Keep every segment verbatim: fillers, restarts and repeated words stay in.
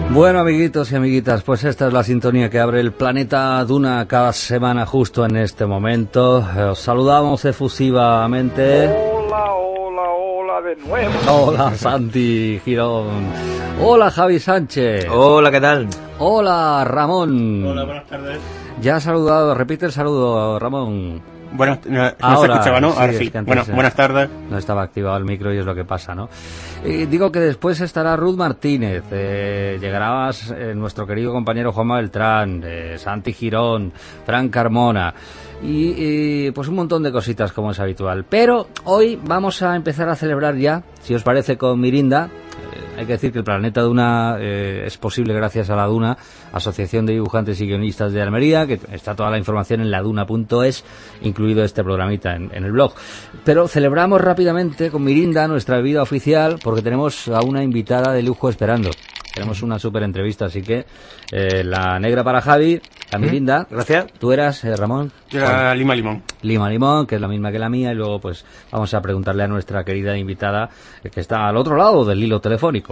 Bueno, amiguitos y amiguitas, pues esta es la sintonía que abre el planeta Duna cada semana justo en este momento. Os saludamos efusivamente. Hola, hola, hola de nuevo. Hola, Santi Girón. Hola, Javi Sánchez. Hola, ¿qué tal? Hola, Ramón. Hola, buenas tardes. Ya has saludado, repite el saludo, Ramón. Buenas, no, no Ahora, se escuchaba, ¿no? sí, Ahora es sí. que antes, Bueno, eh, buenas tardes. No estaba activado el micro y es lo que pasa, ¿no? Eh, digo que después estará Ruth Martínez, eh, llegará más, eh, nuestro querido compañero Juanma Beltrán, eh, Santi Girón, Fran Carmona y, y pues un montón de cositas como es habitual. Pero hoy vamos a empezar a celebrar ya, si os parece, con Mirinda. Hay que decir que el Planeta Duna eh, es posible gracias a la Duna, Asociación de Dibujantes y Guionistas de Almería, que está toda la información en laduna punto es, incluido este programita en, en el blog. Pero celebramos rápidamente con Mirinda, nuestra bebida oficial, porque tenemos a una invitada de lujo esperando. Tenemos una súper entrevista, así que eh, la negra para Javi, la Mirinda. Gracias. ¿Tú eras, eh, Ramón? Yo era Lima Limón. Lima Limón, que es la misma que la mía, y luego pues vamos a preguntarle a nuestra querida invitada, eh, que está al otro lado del hilo telefónico.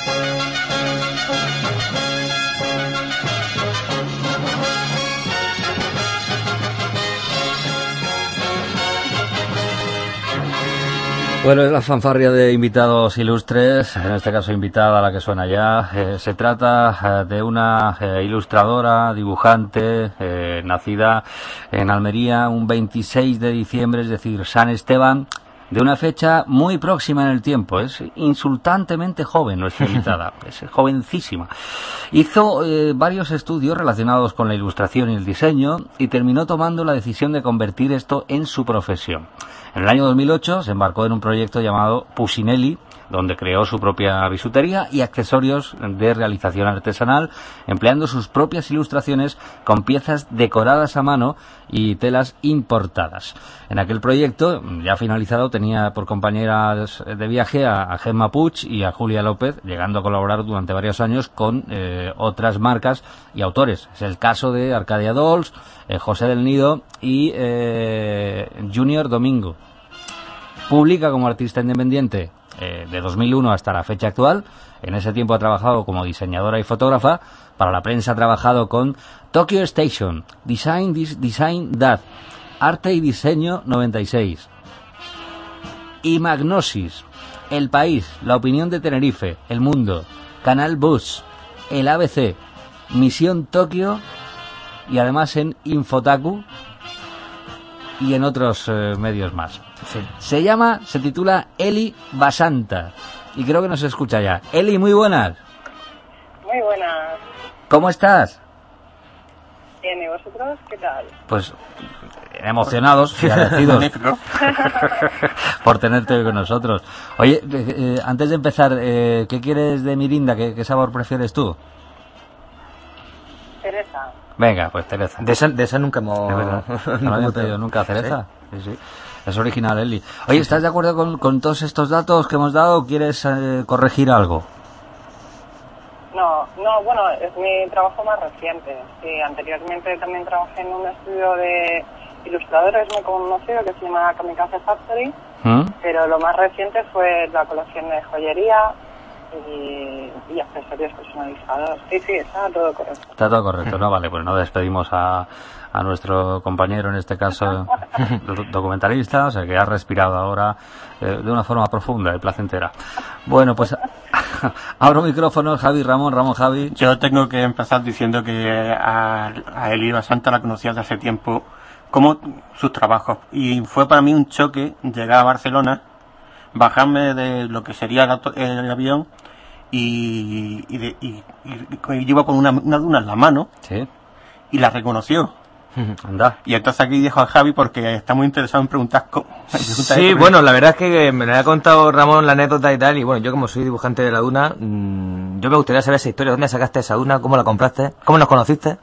Bueno, es la fanfarria de invitados ilustres, en este caso invitada a la que suena ya. Eh, se trata eh, de una eh, ilustradora, dibujante, eh, nacida en Almería un veintiséis de diciembre, es decir, San Esteban, de una fecha muy próxima en el tiempo. Es insultantemente joven nuestra invitada, es jovencísima. Hizo eh, varios estudios relacionados con la ilustración y el diseño y terminó tomando la decisión de convertir esto en su profesión. En el año dos mil ocho se embarcó en un proyecto llamado Pusinelli, donde creó su propia bisutería y accesorios de realización artesanal, empleando sus propias ilustraciones con piezas decoradas a mano y telas importadas. En aquel proyecto, ya finalizado, tenía por compañeras de viaje a, a Gemma Puig y a Julia López, llegando a colaborar durante varios años con eh, otras marcas y autores. Es el caso de Arcadia Dolls, eh, José del Nido y eh, Junior Domingo. Publica como artista independiente eh, de dos mil uno hasta la fecha actual. En ese tiempo ha trabajado como diseñadora y fotógrafa. Para la prensa ha trabajado con Tokyo Station, Design This, Design That, Arte y Diseño noventa y seis, y Magnosis, El País, La Opinión de Tenerife, El Mundo, Canal Bus, El A B C, Misión Tokio y además en Infotaku y en otros eh, medios más. Sí. Se llama, se titula Eli Basanta y creo que nos escucha ya. Eli, muy buenas. Muy buenas. ¿Cómo estás? Bien, ¿y vosotros qué tal? Pues emocionados y agradecidos por tenerte hoy con nosotros. Oye, eh, antes de empezar, eh, ¿qué quieres de Mirinda? ¿Qué, qué sabor prefieres tú? Cereza. Venga, pues cereza. De esa, de esa nunca hemos... ¿No habíamos pedido nunca cereza? Sí, sí. Es original, Eli. Oye, ¿estás de acuerdo con, con todos estos datos que hemos dado o quieres eh, corregir algo? No, no, bueno, es mi trabajo más reciente. Sí, anteriormente también trabajé en un estudio de ilustradores muy conocido que se llama Kamikaze Factory, ¿Mm? Pero lo más reciente fue la colección de joyería y, y accesorios personalizados. Sí, sí, está todo correcto. Está todo correcto, ¿no? Vale, pues no despedimos a, a nuestro compañero, en este caso documentalista, o sea, que ha respirado ahora eh, de una forma profunda y placentera. Bueno, pues abro micrófono, Javi, Ramón, Ramón, Javi. Yo tengo que empezar diciendo que a, a Eli Basanta la conocía desde hace tiempo, como sus trabajos, y fue para mí un choque llegar a Barcelona, bajarme de lo que sería el, el avión y, y, de, y, y, y iba con una, una duna en la mano. Sí. Y la reconoció. Anda. Y entonces aquí dejo a Javi porque está muy interesado en preguntar cómo. Sí, bueno, la verdad es que me lo ha contado Ramón la anécdota y tal, y bueno, yo como soy dibujante de la duna, mmm, yo me gustaría saber esa historia. ¿Dónde sacaste esa duna? ¿Cómo la compraste? ¿Cómo nos conociste?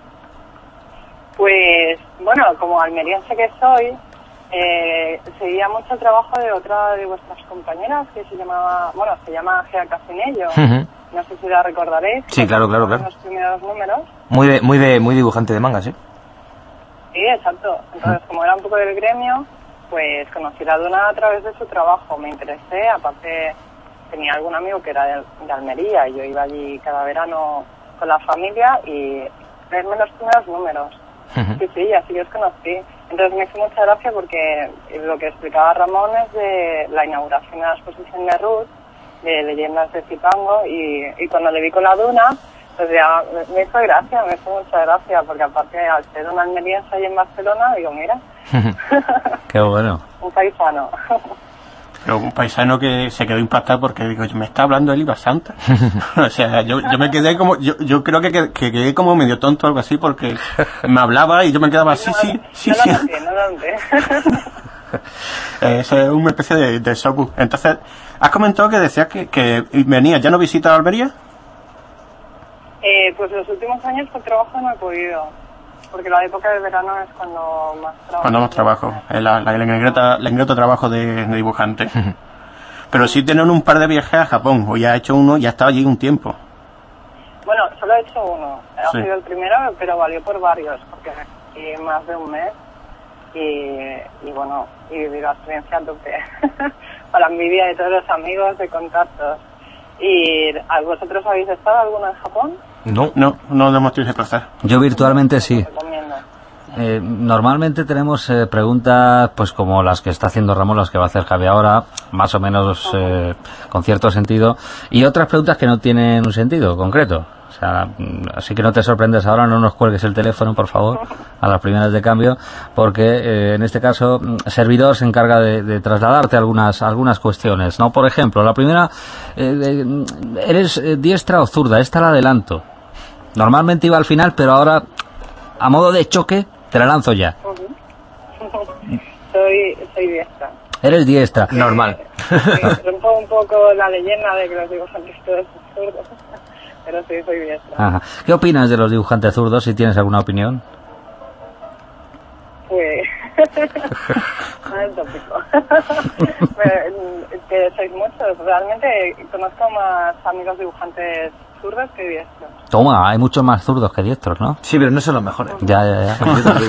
Pues, bueno, como almeriense que soy, eh, seguía mucho el trabajo de otra de vuestras compañeras que se llamaba, bueno, se llama Gea Casinello. Uh-huh. No sé si la recordaréis. Sí, claro, claro, claro. Los primeros números. Muy de, muy de, muy dibujante de manga, ¿sí? Sí, exacto. Entonces, como era un poco del gremio, pues conocí la duna a través de su trabajo. Me interesé, aparte tenía algún amigo que era de, de Almería y yo iba allí cada verano con la familia y verme los primeros números. Uh-huh. Sí, sí, así yo os conocí. Entonces me hizo mucha gracia porque lo que explicaba Ramón es de la inauguración de la exposición de Ruth, de Leyendas de Zipango, y, y cuando le vi con la Duna, pues ya me, me hizo gracia, me hizo mucha gracia, porque aparte al ser un almeriense ahí en Barcelona, digo, mira. Qué bueno. Un paisano. Pero un paisano que se quedó impactado porque digo, me está hablando Eli Basanta. O sea, yo, yo me quedé como, yo, yo creo que, que, que quedé como medio tonto o algo así porque me hablaba y yo me quedaba así, sí, sí, sí. No lo noté, no lo noté. Eso es una especie de, de shock. Entonces, has comentado que decías que, que venías, ¿ya no visitas Almería? Eh, pues los últimos años por trabajo no he podido. Porque la época de verano es cuando más trabajo. Cuando más trabajo, el, la, la, el, ingrato, el ingrato trabajo de, de dibujante. Pero sí tienen un par de viajes a Japón, o ya ha hecho uno y ha estado allí un tiempo. Bueno, solo he hecho uno. Ha sí. sido el primero, pero valió por varios, porque me fui más de un mes y, y bueno, y viví la experiencia a tope. Para la envidia de todos los amigos, de contactos. ¿Y vosotros habéis estado alguno en Japón? No, no, no lo hemos tenido que placer. Yo virtualmente sí. Eh, normalmente tenemos eh, preguntas pues como las que está haciendo Ramón, las que va a hacer Javi ahora, más o menos eh, con cierto sentido, y otras preguntas que no tienen un sentido concreto. O sea, así que no te sorprendes ahora, no nos cuelgues el teléfono, por favor, a las primeras de cambio, porque eh, en este caso Servidor se encarga de, de trasladarte algunas algunas cuestiones, ¿no? Por ejemplo, la primera, eh, ¿eres diestra o zurda? Esta la adelanto. Normalmente iba al final, pero ahora, a modo de choque, te la lanzo ya. Uh-huh. soy, soy diestra. Eres diestra. Sí, normal. Sí, rompo un poco la leyenda de que los dibujantes todos son zurdos, pero sí, soy diestra. Ajá. ¿Qué opinas de los dibujantes zurdos, si tienes alguna opinión? Pues... no es tópico. Que sois muchos. Realmente conozco más amigos dibujantes zurdos que diestros. Toma, hay muchos más zurdos que diestros, ¿no? Sí, pero no son los mejores. Ya, ya, ya.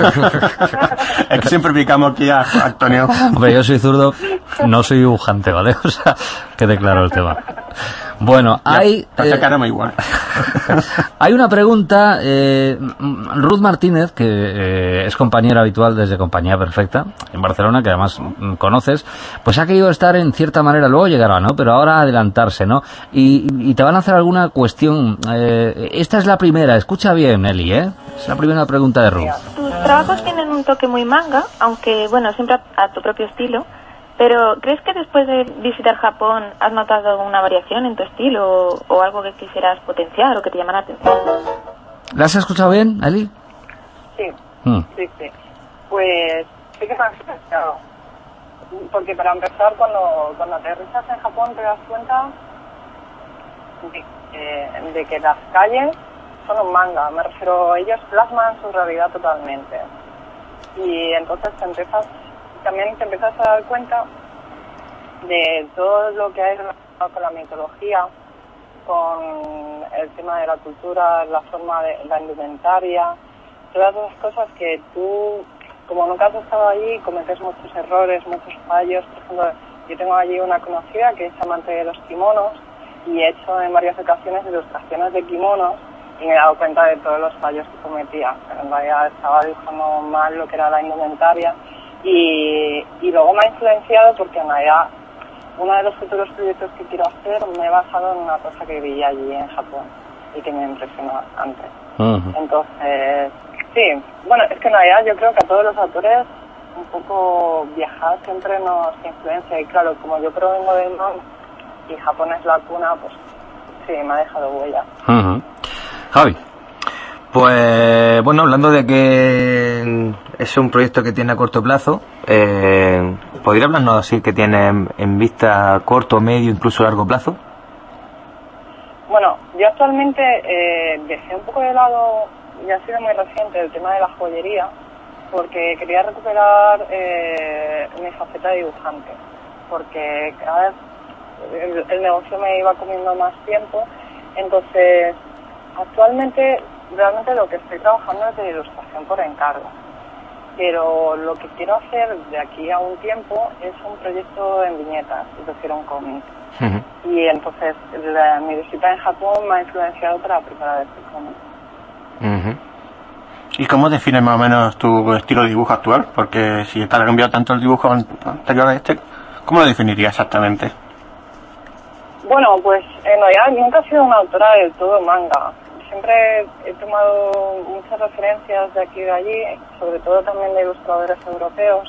Es que siempre picamos aquí a Antonio. Hombre, yo soy zurdo, no soy dibujante, ¿vale? O sea, quede claro el tema. Bueno, ya, hay... Eh, caramba igual. Hay una pregunta, eh, Ruth Martínez, que eh, es compañera habitual desde Compañía Perfecta, en Barcelona, que además mm, conoces, pues ha querido estar en cierta manera, luego llegará, ¿no? Pero ahora adelantarse, ¿no? Y, y te van a hacer alguna cuestión. Eh, esta es la primera, escucha bien, Eli, ¿eh? Es la primera pregunta de Ruth. Tus trabajos tienen un toque muy manga, aunque, bueno, siempre a, a tu propio estilo. Pero, ¿crees que después de visitar Japón has notado una variación en tu estilo o, o algo que quisieras potenciar o que te llamara la atención? ¿La has escuchado bien, Eli? Sí, hmm. sí, sí. Pues sí que me ha influenciado. Porque para empezar, cuando, cuando aterrizas en Japón te das cuenta de, eh, de que las calles son un manga. Me refiero, ellos plasman su realidad totalmente. Y entonces te empiezas... También te empiezas a dar cuenta de todo lo que hay relacionado con la mitología, con el tema de la cultura, la forma de la indumentaria, todas esas cosas que tú, como nunca has estado allí, cometes muchos errores, muchos fallos. Por ejemplo, yo tengo allí una conocida que es amante de los kimonos y he hecho en varias ocasiones ilustraciones de kimonos y me he dado cuenta de todos los fallos que cometía. Pero en realidad estaba dibujando mal lo que era la indumentaria. Y, y luego me ha influenciado porque en realidad uno de los futuros proyectos que quiero hacer me he basado en una cosa que vi allí en Japón y que me impresionó bastante. Uh-huh. Entonces, sí, bueno, es que en realidad yo creo que a todos los autores un poco viajar siempre nos influencia y claro, como yo provengo del norte y Japón es la cuna, pues sí, me ha dejado huella. Uh-huh. Javi. Pues bueno, hablando de que es un proyecto que tiene a corto plazo, eh, ¿podría hablarnos así que tiene en, en vista corto, medio, incluso largo plazo? Bueno, yo actualmente eh, dejé un poco de lado, ya ha sido muy reciente, el tema de la joyería, porque quería recuperar eh, mi faceta de dibujante, porque cada vez el, el negocio me iba comiendo más tiempo, entonces actualmente realmente lo que estoy trabajando es de ilustración por encargo. pero lo que quiero hacer de aquí a un tiempo es un proyecto en viñetas, es decir, un cómic. Uh-huh. Y entonces la, mi visita en Japón me ha influenciado para preparar este cómic. Uh-huh. ¿Y cómo defines más o menos tu estilo de dibujo actual? Porque si te ha cambiado tanto el dibujo anterior a este, ¿cómo lo definirías exactamente? Bueno, pues en realidad nunca he sido una autora del todo manga. Siempre he tomado muchas referencias de aquí y de allí, sobre todo también de ilustradores europeos.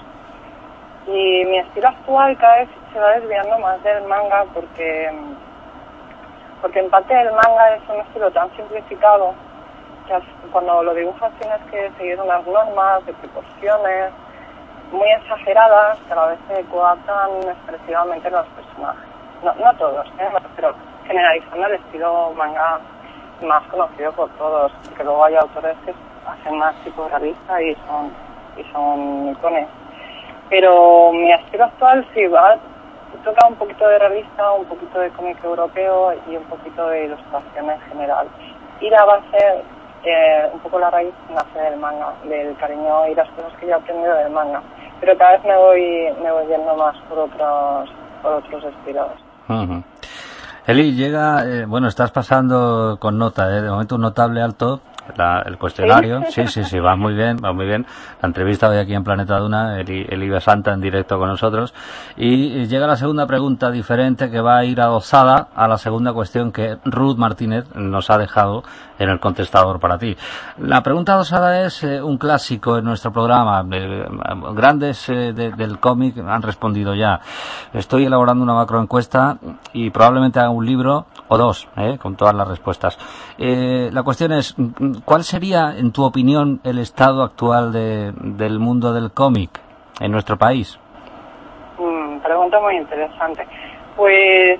Y mi estilo actual cada vez se va desviando más del manga porque, porque en parte el manga es un estilo tan simplificado que cuando lo dibujas tienes que seguir unas normas de proporciones muy exageradas que a la vez se coartan expresivamente los personajes. No, no todos, ¿eh? Pero generalizando el estilo manga más conocido por todos, porque luego hay autores que hacen más tipo realista y son y son icones. Pero mi estilo actual sí va toca un poquito de realista, un poquito de cómic europeo y un poquito de ilustración en general. Y la base, eh, un poco la raíz nace del manga, del cariño y las cosas que yo he aprendido del manga. Pero cada vez me voy me voy yendo más por otros por otros estilos. Uh-huh. Eli, llega, eh, bueno, estás pasando con nota, eh, de momento un notable alto, la, el cuestionario, sí, sí, sí, va muy bien, va muy bien, la entrevista hoy aquí en Planeta Duna, Eli, Eli Basanta en directo con nosotros, y, y llega la segunda pregunta diferente que va a ir adosada a la segunda cuestión que Ruth Martínez nos ha dejado en el contestador para ti. La pregunta adosada es eh, un clásico en nuestro programa, eh, grandes eh, de, del cómic han respondido ya. Estoy elaborando una macroencuesta y probablemente haga un libro o dos, eh, con todas las respuestas. Eh, la cuestión es, ¿cuál sería, en tu opinión, el estado actual de, del mundo del cómic en nuestro país? Mm, pregunta muy interesante. Pues,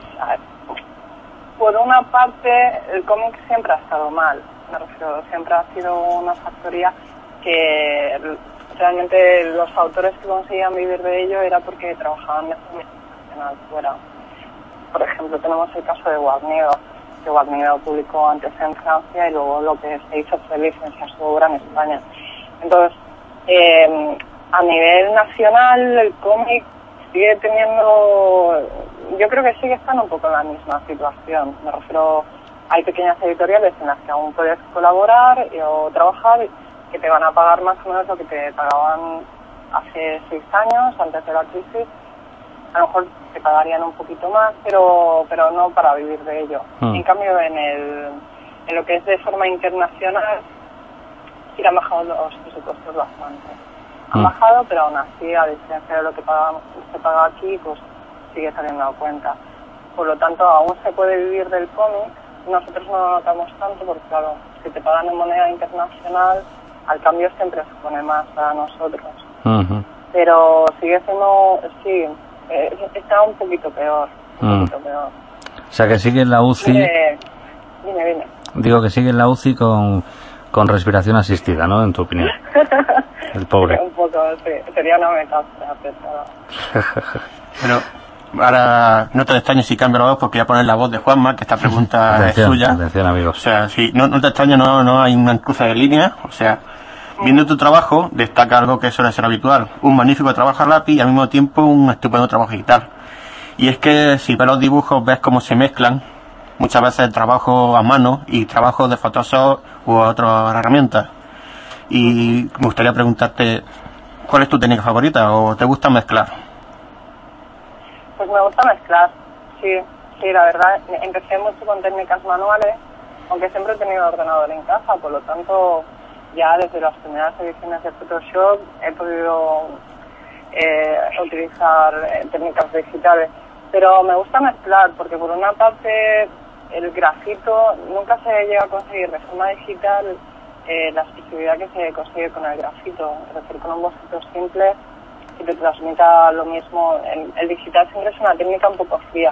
por una parte, el cómic siempre ha estado mal. Me refiero, siempre ha sido una factoría que realmente los autores que conseguían vivir de ello era porque trabajaban de forma internacional fuera. Por ejemplo, tenemos el caso de Guarnido, que Guarnido publicó antes en Francia y luego lo que se hizo fue licenciar su obra en España. Entonces, eh, a nivel nacional, el cómic sigue teniendo, yo creo que sigue estando un poco en la misma situación. Me refiero, hay pequeñas editoriales en las que aún puedes colaborar o trabajar que te van a pagar más o menos lo que te pagaban hace seis años, antes de la crisis. A lo mejor te pagarían un poquito más, pero pero no para vivir de ello. Mm. En cambio, en el en lo que es de forma internacional, sí han bajado los presupuestos bastante. Han mm. bajado, pero aún así, a diferencia de lo que paga, se paga aquí, pues sigue saliendo a cuenta. Por lo tanto, aún se puede vivir del cómic. Nosotros no lo notamos tanto porque, claro, si te pagan en moneda internacional, al cambio siempre se pone más para nosotros. Uh-huh. Pero sigue siendo, sí, eh, está un poquito peor, un uh-huh. poquito peor. O sea, que sigue en la U C I... Dime, dime, dime. Digo que sigue en la U C I con, con respiración asistida, ¿no? En tu opinión. El pobre. Un poco, sí. Sería una metáfora pesada. Pero ahora no te extrañes si cambio la voz porque voy a poner la voz de Juanma, que esta pregunta atención, es suya. Atención, amigos. O sea, si no, no te extrañes, no, no hay una cruce de línea. O sea, viendo tu trabajo, destaca algo que suele ser habitual. Un magnífico trabajo a lápiz y al mismo tiempo un estupendo trabajo digital. Y es que si ves los dibujos, ves cómo se mezclan muchas veces trabajo a mano y trabajo de Photoshop u otras herramientas. Y me gustaría preguntarte, ¿cuál es tu técnica favorita o te gusta mezclar? Pues me gusta mezclar, sí, sí, la verdad, empecé mucho con técnicas manuales, aunque siempre he tenido ordenador en casa, por lo tanto, ya desde las primeras ediciones de Photoshop he podido eh, utilizar eh, técnicas digitales. Pero me gusta mezclar, porque por una parte el grafito nunca se llega a conseguir de forma digital eh, la expresividad que se consigue con el grafito, es decir, con un boceto simple que te transmita lo mismo. El, el digital siempre es una técnica un poco fría,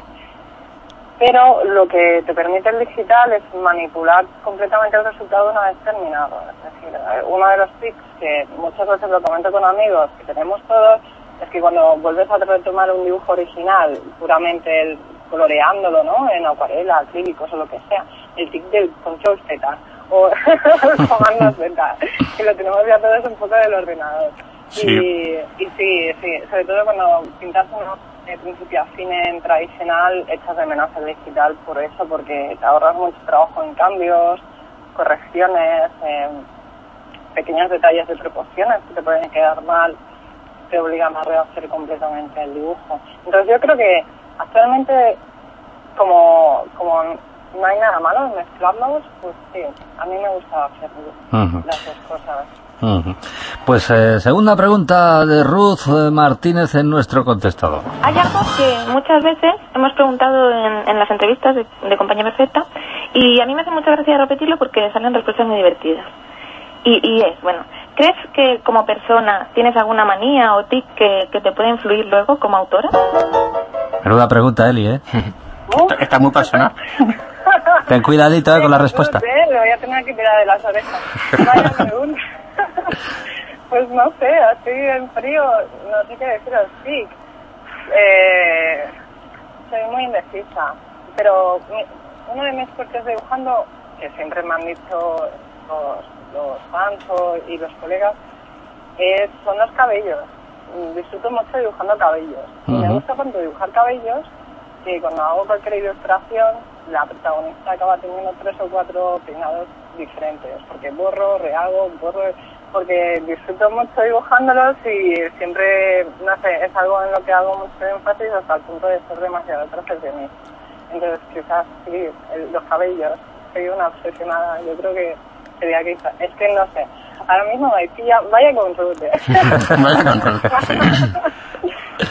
pero lo que te permite el digital es manipular completamente el resultado una vez terminado. Es decir, uno de los tips que muchas veces lo comento con amigos que tenemos todos es que cuando vuelves a retomar un dibujo original, puramente el, coloreándolo, ¿no?, en acuarela, acrílicos o lo que sea, el tic del control Z o el comando Z, que lo tenemos ya todos un poco del ordenador. Sí. Y, y sí, sí, sobre todo cuando pintas uno de principio a fin en tradicional, echas de menos el digital por eso, porque te ahorras mucho trabajo en cambios, correcciones, eh, pequeños detalles de proporciones que te pueden quedar mal, te obligan a rehacer completamente el dibujo. Entonces yo creo que actualmente, como, como no hay nada malo en mezclarlos, pues sí, a mí me gusta hacer uh-huh. las dos cosas. Uh-huh. Pues eh, segunda pregunta de Ruth Martínez en nuestro contestador. Hay algo que muchas veces hemos preguntado en, en las entrevistas de, de Compañía Perfecta, y a mí me hace mucha gracia repetirlo porque salen respuestas muy divertidas. Y, y es, bueno, ¿crees que como persona tienes alguna manía o tic que, que te puede influir luego como autora? Menuda pregunta, Eli, ¿eh? Está, está muy personal. Ten cuidadito eh, con la respuesta. No sé, le voy a tener que tirar de las orejas. Vaya pregunta. Pues no sé, así en frío, no sé qué deciros, sí. Eh, soy muy indecisa, pero mi, uno de mis fuertes dibujando, que siempre me han dicho los, los fans y los colegas, es, son los cabellos. Disfruto mucho dibujando cabellos. Uh-huh. Y me gusta tanto dibujar cabellos que cuando hago cualquier ilustración, la protagonista acaba teniendo tres o cuatro peinados diferentes, porque borro, rehago, borro, porque disfruto mucho dibujándolos y siempre, no sé, es algo en lo que hago mucho énfasis hasta el punto de ser demasiado perfeccionista. Entonces quizás sí, el, los cabellos, soy una obsesionada, yo creo que sería que, es que no sé, ahora mismo me pilla, vaya con Ruth, ¿eh? Vaya con Ruth, sí.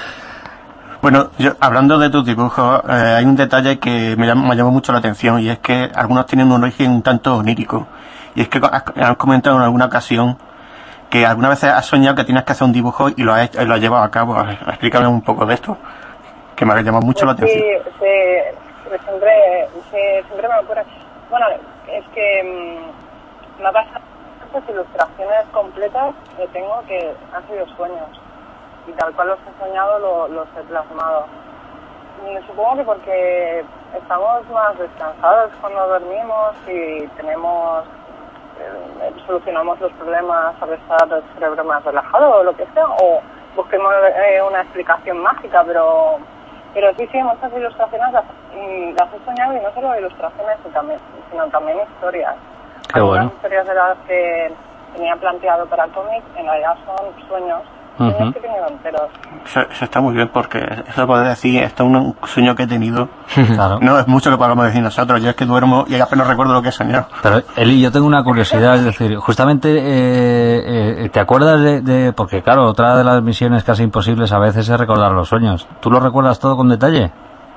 Bueno, yo, hablando de tus dibujos, eh, hay un detalle que me llama, me llamó mucho la atención, y es que algunos tienen un origen un tanto onírico. Y es que has, has comentado en alguna ocasión que alguna vez has soñado que tienes que hacer un dibujo y lo has, lo has llevado a cabo. Explícame un poco de esto, que me ha llamado mucho pues la atención. Sí, sí, siempre, sí, siempre me ocurre. Bueno, es que mmm, me ha pasado muchas ilustraciones completas que tengo que han sido sueños. Y tal cual los he soñado, lo, los he plasmado. Y supongo que porque estamos más descansados cuando dormimos y tenemos, eh, solucionamos los problemas al estar el cerebro más relajado o lo que sea, o busquemos eh, una explicación mágica, pero pero sí, sí, muchas ilustraciones las, las he soñado, y no solo ilustraciones, sino también, sino también historias. Qué bueno. Las historias de las que tenía planteado para el cómic, en realidad son sueños. Uh-huh. Eso, eso está muy bien, porque eso puede decir, esto es un sueño que he tenido. Claro. No es mucho que podamos decir nosotros. Yo es que duermo y apenas recuerdo lo que he soñado. Pero Eli, yo tengo una curiosidad, es decir, justamente eh, eh, ¿te acuerdas de, de, porque claro, otra de las misiones casi imposibles a veces es recordar los sueños? ¿Tú lo recuerdas todo con detalle?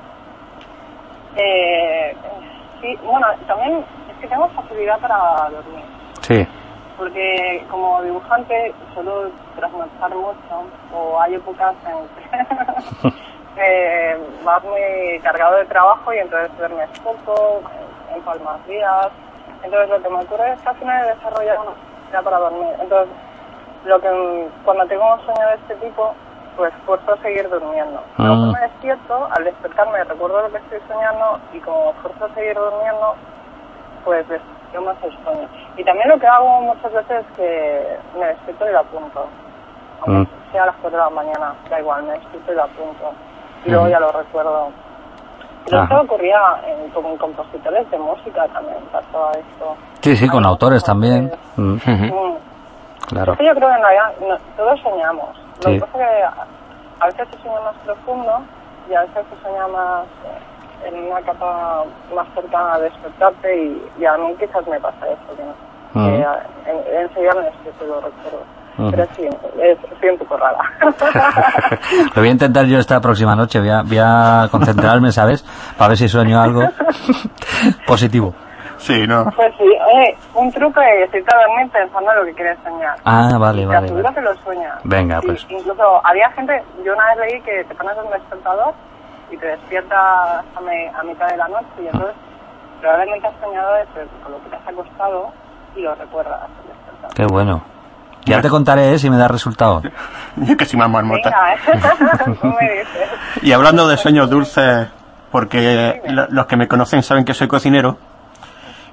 Eh, sí, bueno, también es que tengo facilidad para dormir. Sí. Porque como dibujante suelo trasnochar mucho, o hay épocas en que eh, vas muy cargado de trabajo y entonces duermes poco, empalmas días. Entonces lo que me ocurre es que al final he desarrollado una facilidad para dormir. Entonces, lo que cuando tengo un sueño de este tipo, pues fuerzo a seguir durmiendo. Mm. Luego me despierto, al despertarme recuerdo lo que estoy soñando, y como fuerzo a seguir durmiendo, pues yo más el sueño. Y también lo que hago muchas veces es que me despierto y lo apunto. Aunque mm. sea a las cuatro de la mañana, da igual, me despierto y lo apunto. Y mm. luego ya lo recuerdo. Pero esto ocurría en, con compositores de música también, pasaba esto. Sí, sí, con autores también. Mm. Mm. Claro. Es que yo creo que en realidad no, todos soñamos. Lo Sí. que pasa es que a, a veces se sueña más profundo y a veces se sueña más... Eh, en una capa más cercana a despertarte, y, y a mí quizás me pasa eso, que, no, uh-huh. que en, enseguida me despierto y lo recuerdo. Uh-huh. Pero sí, es, soy un poco rara. Lo voy a intentar yo esta próxima noche, voy a, voy a concentrarme, ¿sabes? Para ver si sueño algo positivo. Sí, ¿no? Pues sí, oye, un truco es irte a dormir pensando en lo que quieres soñar. Ah, vale, y te vale. aseguro vale. que lo sueñas. Venga, sí, pues. Incluso había gente, yo una vez leí que te pones un despertador y te despiertas a, me, a mitad de la noche, y entonces probablemente has soñado eso con lo que te has acostado y lo recuerdas al despertar. Qué bueno. Ya te contaré ¿eh? si me da resultado. Yo que soy más marmota. Venga, ¿eh? ¿Cómo me dices? Y hablando de sueños dulces, porque lo, los que me conocen saben que soy cocinero,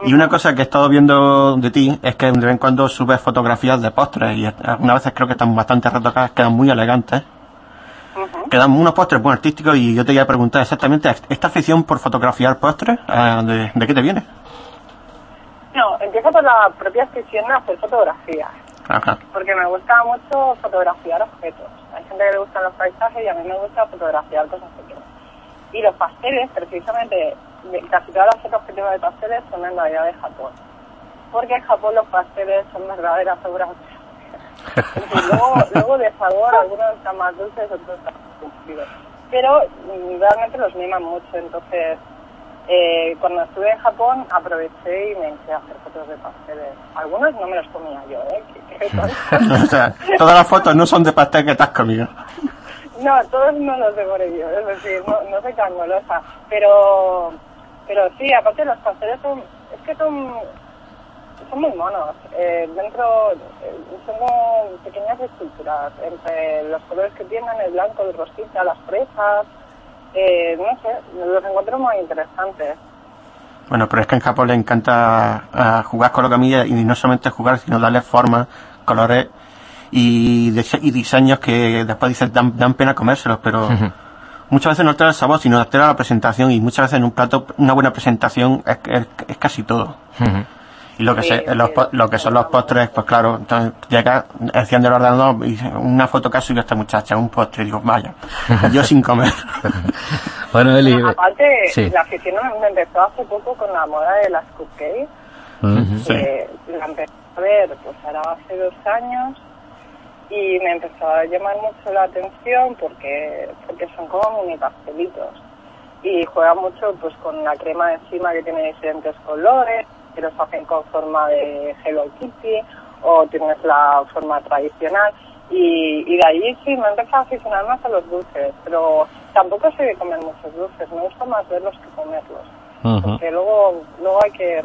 Y una cosa que he estado viendo de ti es que de vez en cuando subes fotografías de postres y algunas veces creo que están bastante retocadas, quedan muy elegantes. Uh-huh. Quedan unos postres muy artísticos y yo te iba a preguntar exactamente, ¿esta afición por fotografiar postres, de, de qué te viene? No, empiezo por la propia afición de hacer fotografías. Ajá. Porque me gusta mucho fotografiar objetos. Hay gente que le gustan los paisajes y a mí me gusta fotografiar cosas pequeñas. Y los pasteles, precisamente, casi todas las fotos que tengo de pasteles son en realidad de Japón. Porque en Japón los pasteles son verdaderas obras. luego, luego de sabor, algunos están más dulces, otros están más dulces. Pero realmente los miman mucho, entonces eh, cuando estuve en Japón aproveché y me empecé a hacer fotos de pasteles. Algunos no me los comía yo, ¿eh? ¿Qué, qué o sea, todas las fotos no son de pastel que te has comido. No, todos no los devoré yo, es decir, no, no soy tan golosa, pero pero sí, aparte los pasteles son, es que son, son muy monos, eh, dentro eh, son como pequeñas esculturas, entre los colores que tienen, el blanco, el rosita, las fresas, eh, no sé, los encuentro muy interesantes. Bueno, pero es que en Japón le encanta uh, jugar con la comida y no solamente jugar, sino darle formas, colores y, dise- y diseños que después dices dan, dan pena comérselos, pero uh-huh. muchas veces no altera el sabor, sino altera la presentación y muchas veces en un plato una buena presentación es, es, es casi todo. Uh-huh. Y lo que, sí, se, los, sí, lo que son los postres, pues claro, entonces llega, enciende el ordenador y una foto que ha subido esta muchacha, un postre, y digo, vaya, yo sin comer. Bueno, Eli... No, aparte, sí. La afición me empezó hace poco con la moda de las cupcakes, uh-huh. que sí. La empecé a ver, pues ahora hace dos años, y me empezó a llamar mucho la atención porque, porque son como mini pastelitos, y juegan mucho pues con la crema encima que tiene diferentes colores, que los hacen con forma de Hello Kitty o tienes la forma tradicional y, y de ahí sí me he empezado a aficionar más a los dulces, pero tampoco soy de comer muchos dulces, me gusta más verlos que comerlos. Uh-huh. Porque luego, luego hay que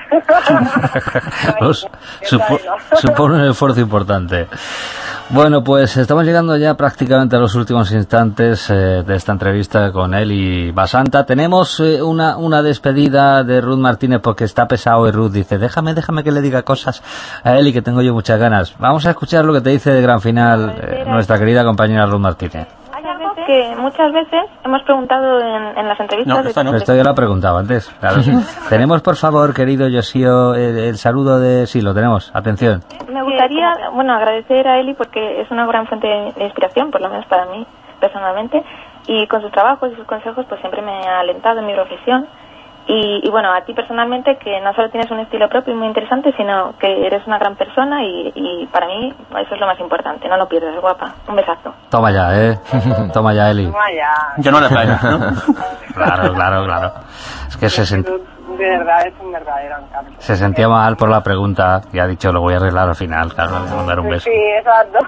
rebajar. Pues, supo, supone un esfuerzo importante. Bueno, pues estamos llegando ya prácticamente a los últimos instantes eh, de esta entrevista con Eli Basanta. Tenemos eh, una, una despedida de Ruth Martínez porque está pesado y Ruth dice, déjame, déjame que le diga cosas a Eli que tengo yo muchas ganas. Vamos a escuchar lo que te dice de gran final eh, nuestra querida compañera Ruth Martínez. Que muchas veces hemos preguntado en, en las entrevistas... No, esta no. Esto ya lo he preguntado antes. Claro. Tenemos, por favor, querido Yoshio, el, el saludo de... Sí, lo tenemos. Atención. Me gustaría, bueno, agradecer a Eli porque es una gran fuente de inspiración, por lo menos para mí, personalmente, y con sus trabajos y sus consejos, pues siempre me ha alentado en mi profesión. Y, y bueno, a ti personalmente, que no solo tienes un estilo propio y muy interesante, sino que eres una gran persona y, y para mí eso es lo más importante, no lo pierdas, guapa. Un besazo. Toma ya, ¿eh? Toma ya, Eli. Toma ya. Yo no le pego, ¿no? Claro, claro, claro. Es que se sentía... De verdad, es un verdadero encanto. Se sentía mal por la pregunta y ha dicho, lo voy a arreglar al final, claro, le voy a mandar un beso. Sí, exacto.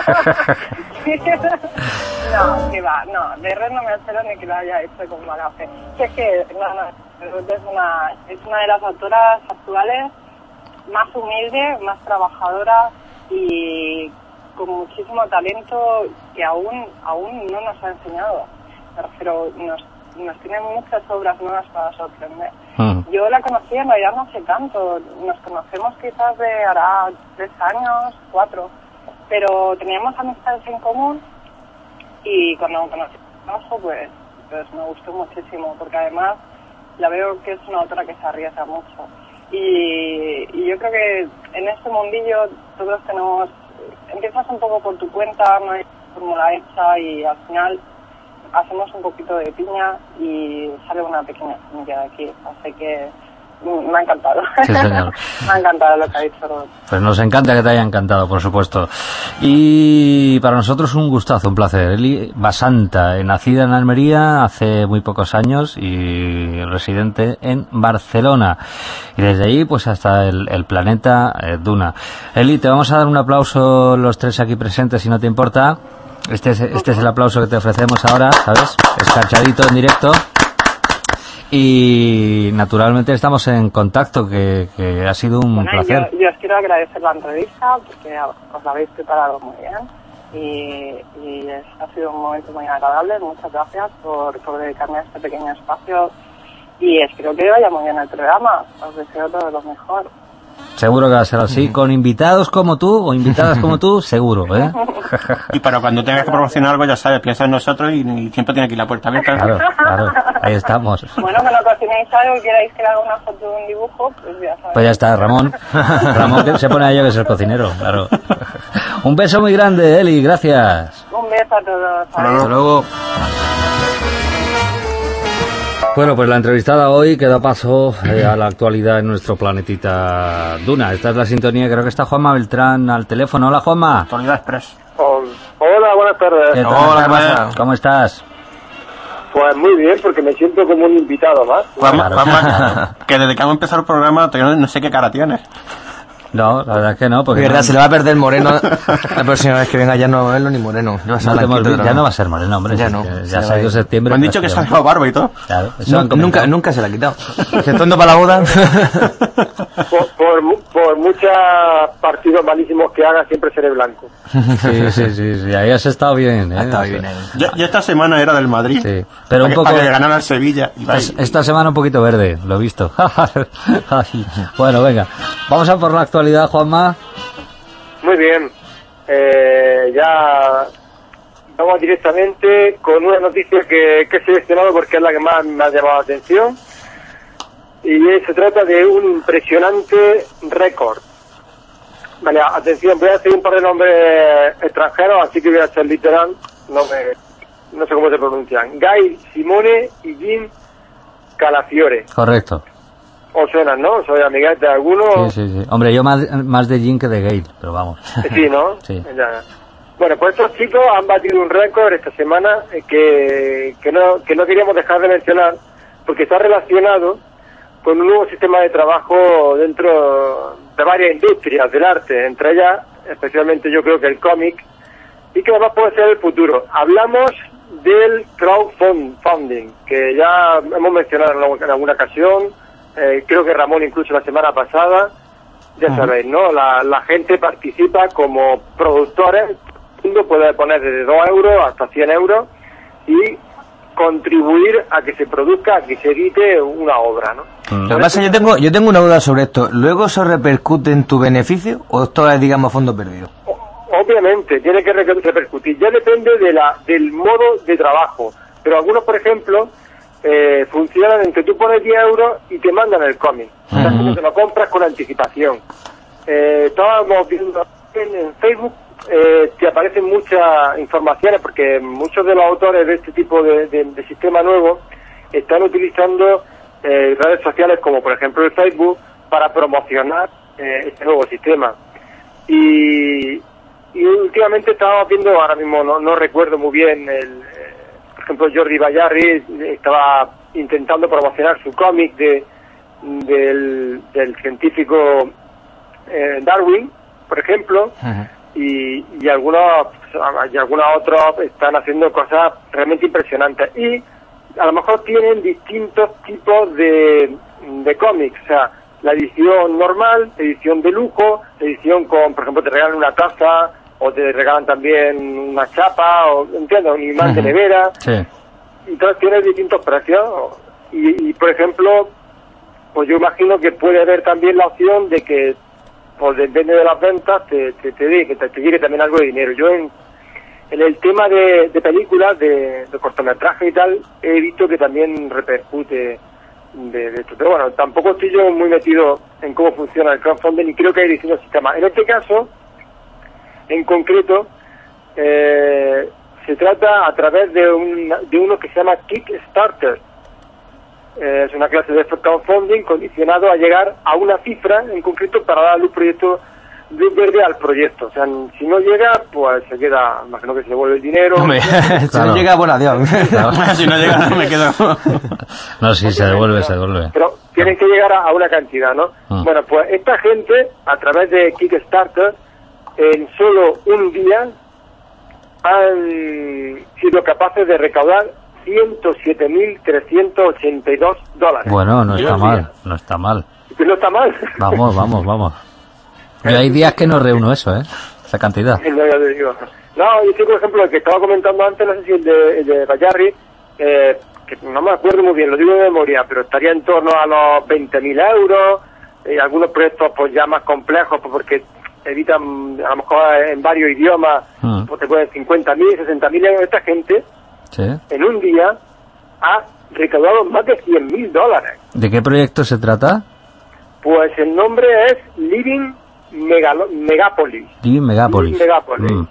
No, que va, no, de red no me espero ni que lo haya hecho con mala fe. Es que, no, no. Es una, es una de las autoras actuales más humilde, más trabajadora y con muchísimo talento que aún aún no nos ha enseñado. Me refiero, nos, nos tiene muchas obras nuevas para sorprender. Uh-huh. Yo la conocí en realidad no hace tanto, nos conocemos quizás de hará tres años, cuatro, pero teníamos amistades en común y cuando conocí el trabajo pues, pues me gustó muchísimo porque además la veo que es una autora que se arriesga mucho y, y yo creo que en este mundillo todos tenemos, empiezas un poco por tu cuenta, no hay fórmula hecha y al final hacemos un poquito de piña y sale una pequeña semilla de aquí, así que me ha encantado. Sí, señor. Me ha encantado lo que ha dicho Ruth. Pues nos encanta que te haya encantado, por supuesto. Y para nosotros un gustazo, un placer. Eli Basanta, nacida en Almería hace muy pocos años y residente en Barcelona. Y desde ahí pues hasta el, el planeta eh, Duna. Eli, te vamos a dar un aplauso los tres aquí presentes, si no te importa. Este es, este es el aplauso que te ofrecemos ahora, ¿sabes? Escarchadito en directo. Y naturalmente estamos en contacto, que, que ha sido un bueno, placer. Yo, yo os quiero agradecer la entrevista porque os la habéis preparado muy bien y, y es, ha sido un momento muy agradable. Muchas gracias por, por dedicarme a este pequeño espacio y espero que vaya muy bien el programa. Os deseo todo lo mejor. Seguro que va a ser así, con invitados como tú o invitadas como tú, seguro, ¿eh? Y para cuando tengas que promocionar algo, ya sabes, piensa en nosotros y, y siempre tiene que ir la puerta abierta. Claro, claro, ahí estamos. Bueno, que no cocinéis algo, queráis que le haga una foto de un dibujo, pues ya sabéis. Pues ya está, Ramón. Ramón que se pone a ello que es el cocinero, claro. Un beso muy grande, Eli, gracias. Un beso a todos. Hasta luego. Bueno, pues la entrevistada hoy que da paso eh, a la actualidad en nuestro planetita Duna. Esta es la sintonía, creo que está Juanma Beltrán al teléfono. Hola, Juanma. Actualidad Express. Hola, buenas tardes. ¿Qué tal? Hola, ¿qué pasa? ¿Cómo estás? Pues muy bien, porque me siento como un invitado más. Juanma, Claro. Juanma, que desde que hemos empezado el programa todavía no, no sé qué cara tienes. No, la verdad es que no, porque De verdad, no, se le va a perder Moreno. La próxima vez que venga ya no verlo ni Moreno. Ya, va a ser no te hemos blanquito vi- otra ya vez. no va a ser moreno, hombre. Ya sí, no, que se ya va se ha a ido ir. septiembre. Me han dicho que se ha dejado barba y todo. Claro, eso han Nu- nunca, comentado. nunca se la ha quitado. Exceptuando para la boda. Por, por, mu- por muchos partidos malísimos que haga, siempre seré blanco. Sí, sí, sí, sí, ahí has estado bien, ¿eh? Ha estado O sea, bien, eh. Yo, yo esta semana era del Madrid. Sí, pero un para que- poco... Para que ganara el Sevilla. Y Esta, vaya, esta semana un poquito verde, lo he visto. Ay, bueno, venga, vamos a por la actualidad, Juanma. Muy bien. Eh, ya vamos directamente con una noticia que, que he seleccionado porque es la que más me ha llamado la atención. Y se trata de un impresionante récord. Vale, atención, voy a decir un par de nombres extranjeros, así que voy a ser literal. No, me, no sé cómo se pronuncian. Guy Simone y Jim Calafiore. Correcto. ¿Os suenan, no? ¿Soy amiguete de alguno? Sí, sí, sí. Hombre, yo más, más de Jim que de Gale, pero vamos. Sí, ¿no? Sí. Ya. Bueno, pues estos chicos han batido un récord esta semana eh, que, que, no, que no queríamos dejar de mencionar porque está relacionado con un nuevo sistema de trabajo dentro de varias industrias del arte, entre ellas especialmente yo creo que el cómic, y que además puede ser el futuro. Hablamos del crowdfunding, que ya hemos mencionado en alguna ocasión, eh, creo que Ramón incluso la semana pasada. Ya sabéis, ¿no? La, la gente participa como productores, uno puede poner desde dos euros hasta cien euros y contribuir a que se produzca, a que se edite una obra, ¿no? Mm. Lo que pasa es que yo tengo, yo tengo una duda sobre esto. ¿Luego eso repercute en tu beneficio o esto es, digamos, fondo perdido? O- Obviamente, tiene que re- repercutir. Ya depende de la del modo de trabajo. Pero algunos, por ejemplo, eh, funcionan en que tú pones diez euros y te mandan el cómic. O sea, Ujú. como te lo compras con anticipación. Eh, estábamos viendo en, en Facebook, eh, te aparecen muchas informaciones porque muchos de los autores de este tipo de, de- de sistema nuevo están utilizando eh, redes sociales como por ejemplo el Facebook para promocionar eh, este nuevo sistema. Y, y últimamente estábamos viendo, ahora mismo no, no recuerdo muy bien, el, eh, por ejemplo Jordi Bayarri estaba intentando promocionar su cómic de del, del científico eh, Darwin, por ejemplo, y, y algunos y algunos otros están haciendo cosas realmente impresionantes y a lo mejor tienen distintos tipos de, de cómics, o sea, la edición normal, edición de lujo, edición con, por ejemplo, te regalan una taza o te regalan también una chapa o, entiendo, un imán de Ujú. nevera, Sí. y entonces tienes distintos precios y, y por ejemplo, pues yo imagino que puede haber también la opción de que pues depende de las ventas te te, te, dé- que te, te llegue también algo de dinero. Yo en, en el tema de, de películas, de, de cortometraje y tal, he visto que también repercute de, de esto. Pero bueno, tampoco estoy yo muy metido en cómo funciona el crowdfunding y creo que hay distintos sistemas. En este caso, en concreto, eh, se trata a través de, un, de uno que se llama Kickstarter. Eh, es una clase de crowdfunding condicionado a llegar a una cifra en concreto para darle un proyecto luz verde al proyecto. O sea, si no llega, pues se queda, imagino que se devuelve el dinero. Hombre, si Claro. no llega, bueno, adiós. Si no llega, me quedo. No, sí, se devuelve, se devuelve. Pero tienen que llegar a, a una cantidad, ¿no? Ah. Bueno, pues esta gente, a través de Kickstarter, en solo un día han sido capaces de recaudar ciento siete mil trescientos ochenta y dos dólares. Bueno, no está Dios mal, mío. no está mal. Que no está mal. Vamos, vamos, vamos. Yo hay días que no reúno eso, ¿eh? Esa cantidad. No, ya te digo. No, yo sé, por ejemplo, el que estaba comentando antes, no sé si el de, el de Bayarri, eh, que no me acuerdo muy bien, lo digo de memoria, pero estaría en torno a los veinte mil euros, eh, algunos proyectos pues ya más complejos, pues, porque editan a lo mejor en varios idiomas, mm. pues te pueden cincuenta mil, sesenta mil euros. Esta gente, ¿sí? En un día, ha recaudado más de cien mil dólares. ¿De qué proyecto se trata? Pues el nombre es Living Megalo Megapolis. Living Megapolis. Living Megapolis. Mm.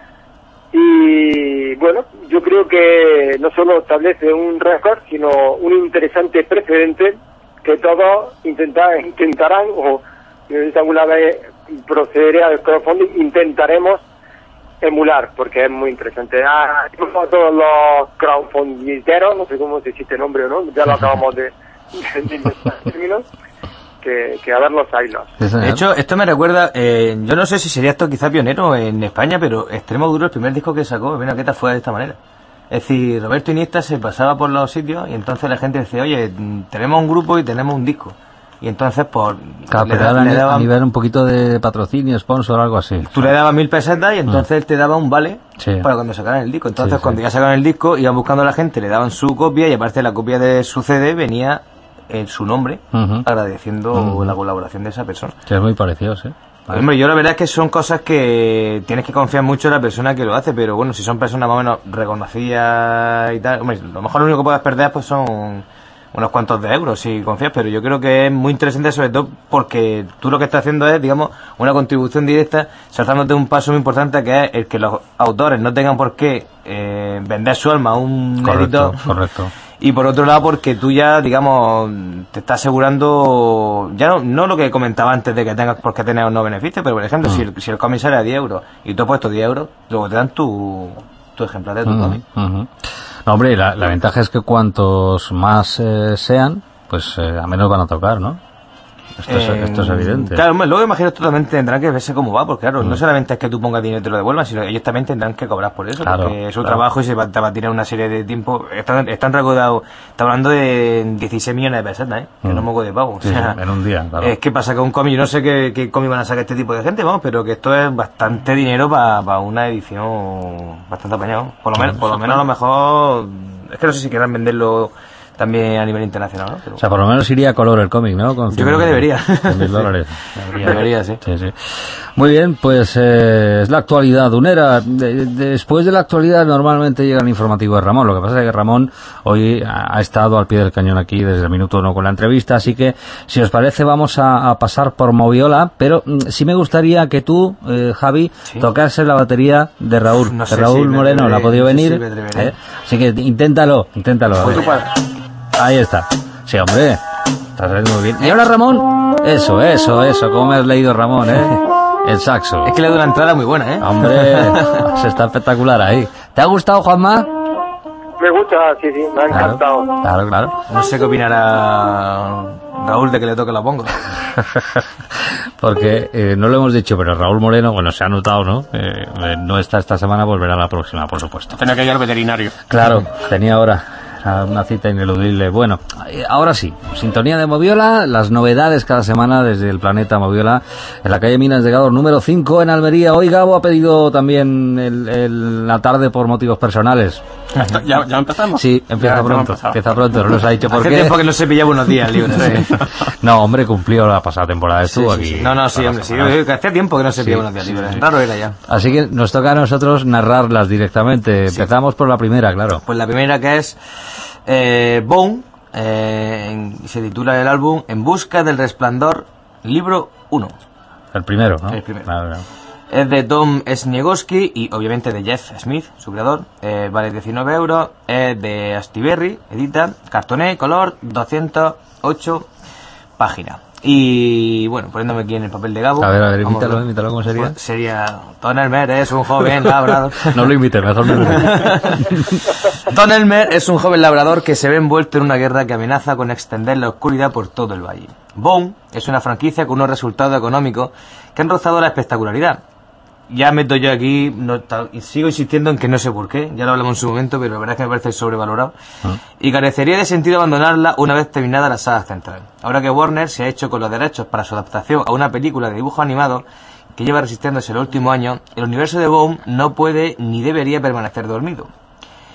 Y bueno, yo creo que no solo establece un récord, sino un interesante precedente que todos intentar, intentarán, o si alguna vez procederé al crowdfunding, intentaremos emular, porque es muy interesante. Ah, todos los crowdfunditeros, no sé cómo se existe el nombre o no, ya lo acabamos de, de, de inventar términos, que, que a ver los hilos. De hecho, esto me recuerda, eh, yo no sé si sería esto quizá pionero en España, pero Extremoduro, el primer disco que sacó, mira, ¿qué tal fue de esta manera? Es decir, Roberto Iniesta se pasaba por los sitios y entonces la gente decía, oye, tenemos un grupo y tenemos un disco. Y entonces, por... Claro, le, da, le daban, a nivel un poquito de patrocinio, sponsor o algo así. Tú le dabas mil pesetas y entonces él mm. te daba un vale sí. para cuando sacaran el disco. Entonces, sí, cuando sí. ya sacaron el disco, iban buscando a la gente, le daban su copia y aparte de la copia de su C D venía en su nombre, uh-huh. agradeciendo uh-huh. la colaboración de esa persona. Sí, es muy parecido, sí. Vale. Hombre, yo la verdad es que son cosas que tienes que confiar mucho en la persona que lo hace, pero bueno, si son personas más o menos reconocidas y tal, hombre, lo mejor lo único que puedes perder pues son unos cuantos de euros si confías, pero yo creo que es muy interesante sobre todo porque tú lo que estás haciendo es, digamos, una contribución directa, saltándote un paso muy importante que es el que los autores no tengan por qué eh, vender su alma a un correcto, editor. Correcto. Y por otro lado porque tú ya, digamos, te estás asegurando, ya no, no lo que comentaba antes de que tengas por qué tener unos beneficios, pero por ejemplo, mm. si, el, si el cómic sale a diez euros y tú has puesto diez euros, luego te dan tu, tu ejemplar de tu uh-huh, cómic. Uh-huh. No, hombre, la, la ventaja es que cuantos más eh, sean, pues eh, a menos van a tocar, ¿no? Esto, eh, es, esto es evidente. Claro, luego imagino que totalmente tendrán que verse cómo va, porque claro, mm. no solamente es que tú pongas dinero y te lo devuelvan, sino que ellos también tendrán que cobrar por eso, claro, porque es su claro. trabajo y se va, te va a tirar una serie de tiempo. Están, están recaudados, está hablando de dieciséis millones de pesetas, ¿eh? Que mm. no moco de pago. O sea, sí, en un día, claro. Es que pasa que un cómic, yo no sé qué, qué cómic van a sacar este tipo de gente, vamos, pero que esto es bastante dinero para pa una edición bastante apañado. Por lo menos, por lo menos a lo mejor, es que no sé si querrán venderlo también a nivel internacional, ¿no? Pero... O sea, por lo menos iría a color el cómic, ¿no? Con Yo creo que debería. mil dólares. Debería, debería, sí. sí, sí. Muy bien, pues eh, es la actualidad unera. De, de, después de la actualidad normalmente llega el informativo de Ramón. Lo que pasa es que Ramón hoy ha, ha estado al pie del cañón aquí desde el minuto uno con la entrevista, así que si os parece vamos a, a pasar por Moviola, pero mm, sí me gustaría que tú, eh, Javi, ¿sí? tocases la batería de Raúl. No sé de Raúl si Moreno, ¿la ha podido no venir? Si ¿eh? Así que inténtalo, inténtalo. A ver. Ahí está. Sí, hombre. Está saliendo muy bien. ¿Y ahora Ramón? Eso, eso, eso. ¿Cómo me has leído, Ramón, eh? El saxo. Es que le doy una entrada muy buena, ¿eh? Hombre, se está espectacular ahí. ¿Te ha gustado, Juanma? Me gusta, sí, sí, me ha claro, encantado. Claro, claro. No sé qué opinará Raúl de que le toque la pongo. Porque eh, no lo hemos dicho, pero Raúl Moreno, bueno, se ha notado, ¿no? Eh, eh, no está esta semana, volverá la próxima, por supuesto. Tenía que ir al veterinario. Claro, tenía ahora una cita ineludible. Bueno, ahora sí, sintonía de Moviola, las novedades cada semana desde el planeta Moviola, en la calle Minas de Gador número cinco en Almería. Hoy Gabo ha pedido también el, el, la tarde por motivos personales. ¿Ya, ya empezamos? Sí, empieza ya, pronto, empieza pronto, no nos ha dicho por Hace qué. Hace tiempo que no se pillaba unos días libres. Sí. No, hombre, cumplió la pasada temporada, estuvo sí, sí, aquí. Sí. No, no, sí, hombre, sí, hace tiempo que no se pillaba sí, unos días sí, libres, sí. Raro era ya. Así que nos toca a nosotros narrarlas directamente. Sí. Empezamos por la primera, claro. Pues la primera que es eh, Bone, eh, se titula el álbum En busca del resplandor, libro uno. El primero, ¿no? El primero. Claro, claro. Es de Tom Sniegoski y obviamente de Jeff Smith, su creador. Eh, vale diecinueve euros. Es de Astiberri, edita, cartoné, color, doscientas ocho páginas. Y bueno, poniéndome aquí en el papel de Gabo. A ver, a ver, imítalo, imítalo, ¿cómo sería? Pues sería Don Elmer es un joven labrador. No lo imite, mejor no lo imite. Don Elmer es un joven labrador que se ve envuelto en una guerra que amenaza con extender la oscuridad por todo el valle. Bone es una franquicia con unos resultados económicos que han rozado la espectacularidad. Ya meto yo aquí, no, sigo insistiendo en que no sé por qué, ya lo hablamos en su momento, pero la verdad es que me parece sobrevalorado. ¿Ah? Y carecería de sentido abandonarla una vez terminada la saga central. Ahora que Warner se ha hecho con los derechos para su adaptación a una película de dibujo animado que lleva resistiéndose los últimos años, el universo de Bone no puede ni debería permanecer dormido.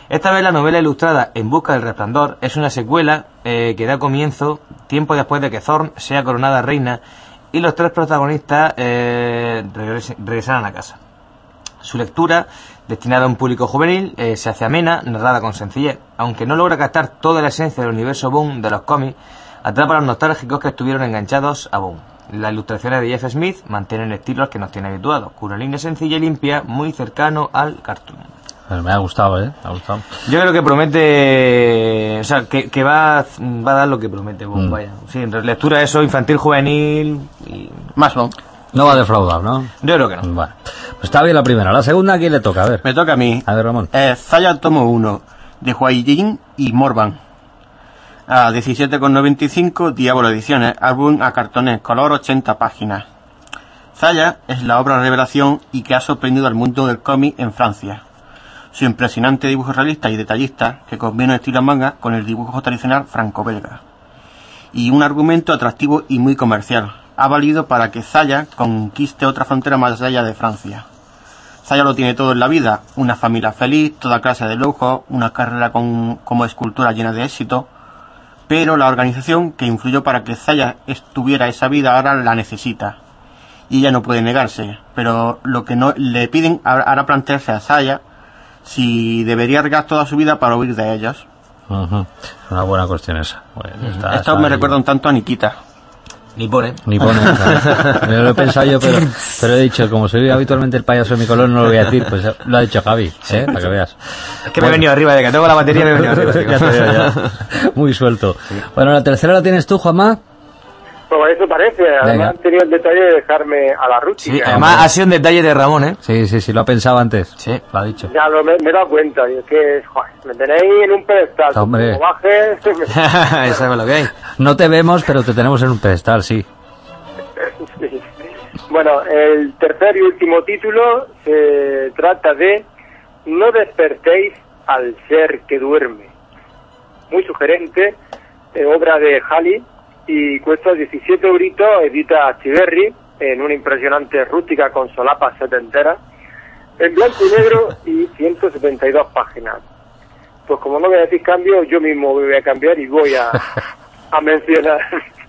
Esta vez la novela ilustrada En busca del resplandor es una secuela eh, que da comienzo tiempo después de que Thorne sea coronada reina y los tres protagonistas eh, regresen, regresaran a casa. Su lectura, destinada a un público juvenil, eh, se hace amena, narrada con sencillez. Aunque no logra captar toda la esencia del universo Bourne de los cómics, atrapa a los nostálgicos que estuvieron enganchados a Bourne. Las ilustraciones de Jeff Smith mantienen estilos que nos tiene habituados, con una línea sencilla y limpia, muy cercano al cartoon. Pues me ha gustado, ¿eh? Me ha gustado. Yo creo que promete, o sea, que, que va, va a dar lo que promete, Bourne, mm. vaya. Sí, en lectura eso, infantil, juvenil y más Bourne. No va a defraudar, ¿no? Yo creo que no. Bueno, pues está bien la primera. La segunda, ¿a quién le toca? A ver. Me toca a mí. A ver, Ramón. Eh, Zaya tomo uno, de Huayjin y Morvan. A diecisiete con noventa y cinco, Diablo Ediciones, álbum a cartones, color ochenta páginas. Zaya es la obra revelación y que ha sorprendido al mundo del cómic en Francia. Su impresionante dibujo realista y detallista, que combina el estilo manga con el dibujo tradicional franco-belga. Y un argumento atractivo y muy comercial. Ha valido para que Zaya conquiste otra frontera más allá de Francia. Zaya lo tiene todo en la vida, una familia feliz, toda clase de lujo, una carrera con, como escultora llena de éxito, pero la organización que influyó para que Zaya estuviera esa vida ahora la necesita. Y ella no puede negarse, pero lo que no le piden ahora plantearse a Zaya si debería arriesgar toda su vida para huir de ellos. Uh-huh. Una buena cuestión esa. Bueno, está, Esto está me ahí. recuerda un tanto a Nikita. Ni pone. Ni pone. Claro. Lo he pensado yo, pero, pero he dicho, como soy habitualmente el payaso de mi color, no lo voy a decir, pues lo ha dicho Javi, ¿eh? Para que veas. Es que bueno. Me he venido arriba, de que tengo la batería me he venido arriba. ya te veo, ya. Muy suelto. Sí. Bueno, la tercera la tienes tú, Juanma. Pues eso parece, además han tenido el detalle de dejarme a la rústica. Sí, además ha sido un detalle de Ramón, ¿eh? Sí, sí, sí, lo ha pensado antes. Sí, lo ha dicho. Ya lo, me, me he dado cuenta, y es que, joder, me tenéis en un pedestal. Hombre. Como bajes... Eso es lo que hay. No te vemos, pero te tenemos en un pedestal, sí. sí. Bueno, el tercer y último título se trata de No despertéis al ser que duerme. Muy sugerente, eh, obra de Halley, y cuesta diecisiete euritos, edita Astiberri en una impresionante rústica con solapas setenteras, en blanco y negro y ciento setenta y dos páginas. Pues como no voy a decir cambio, yo mismo voy a cambiar y voy a, a mencionar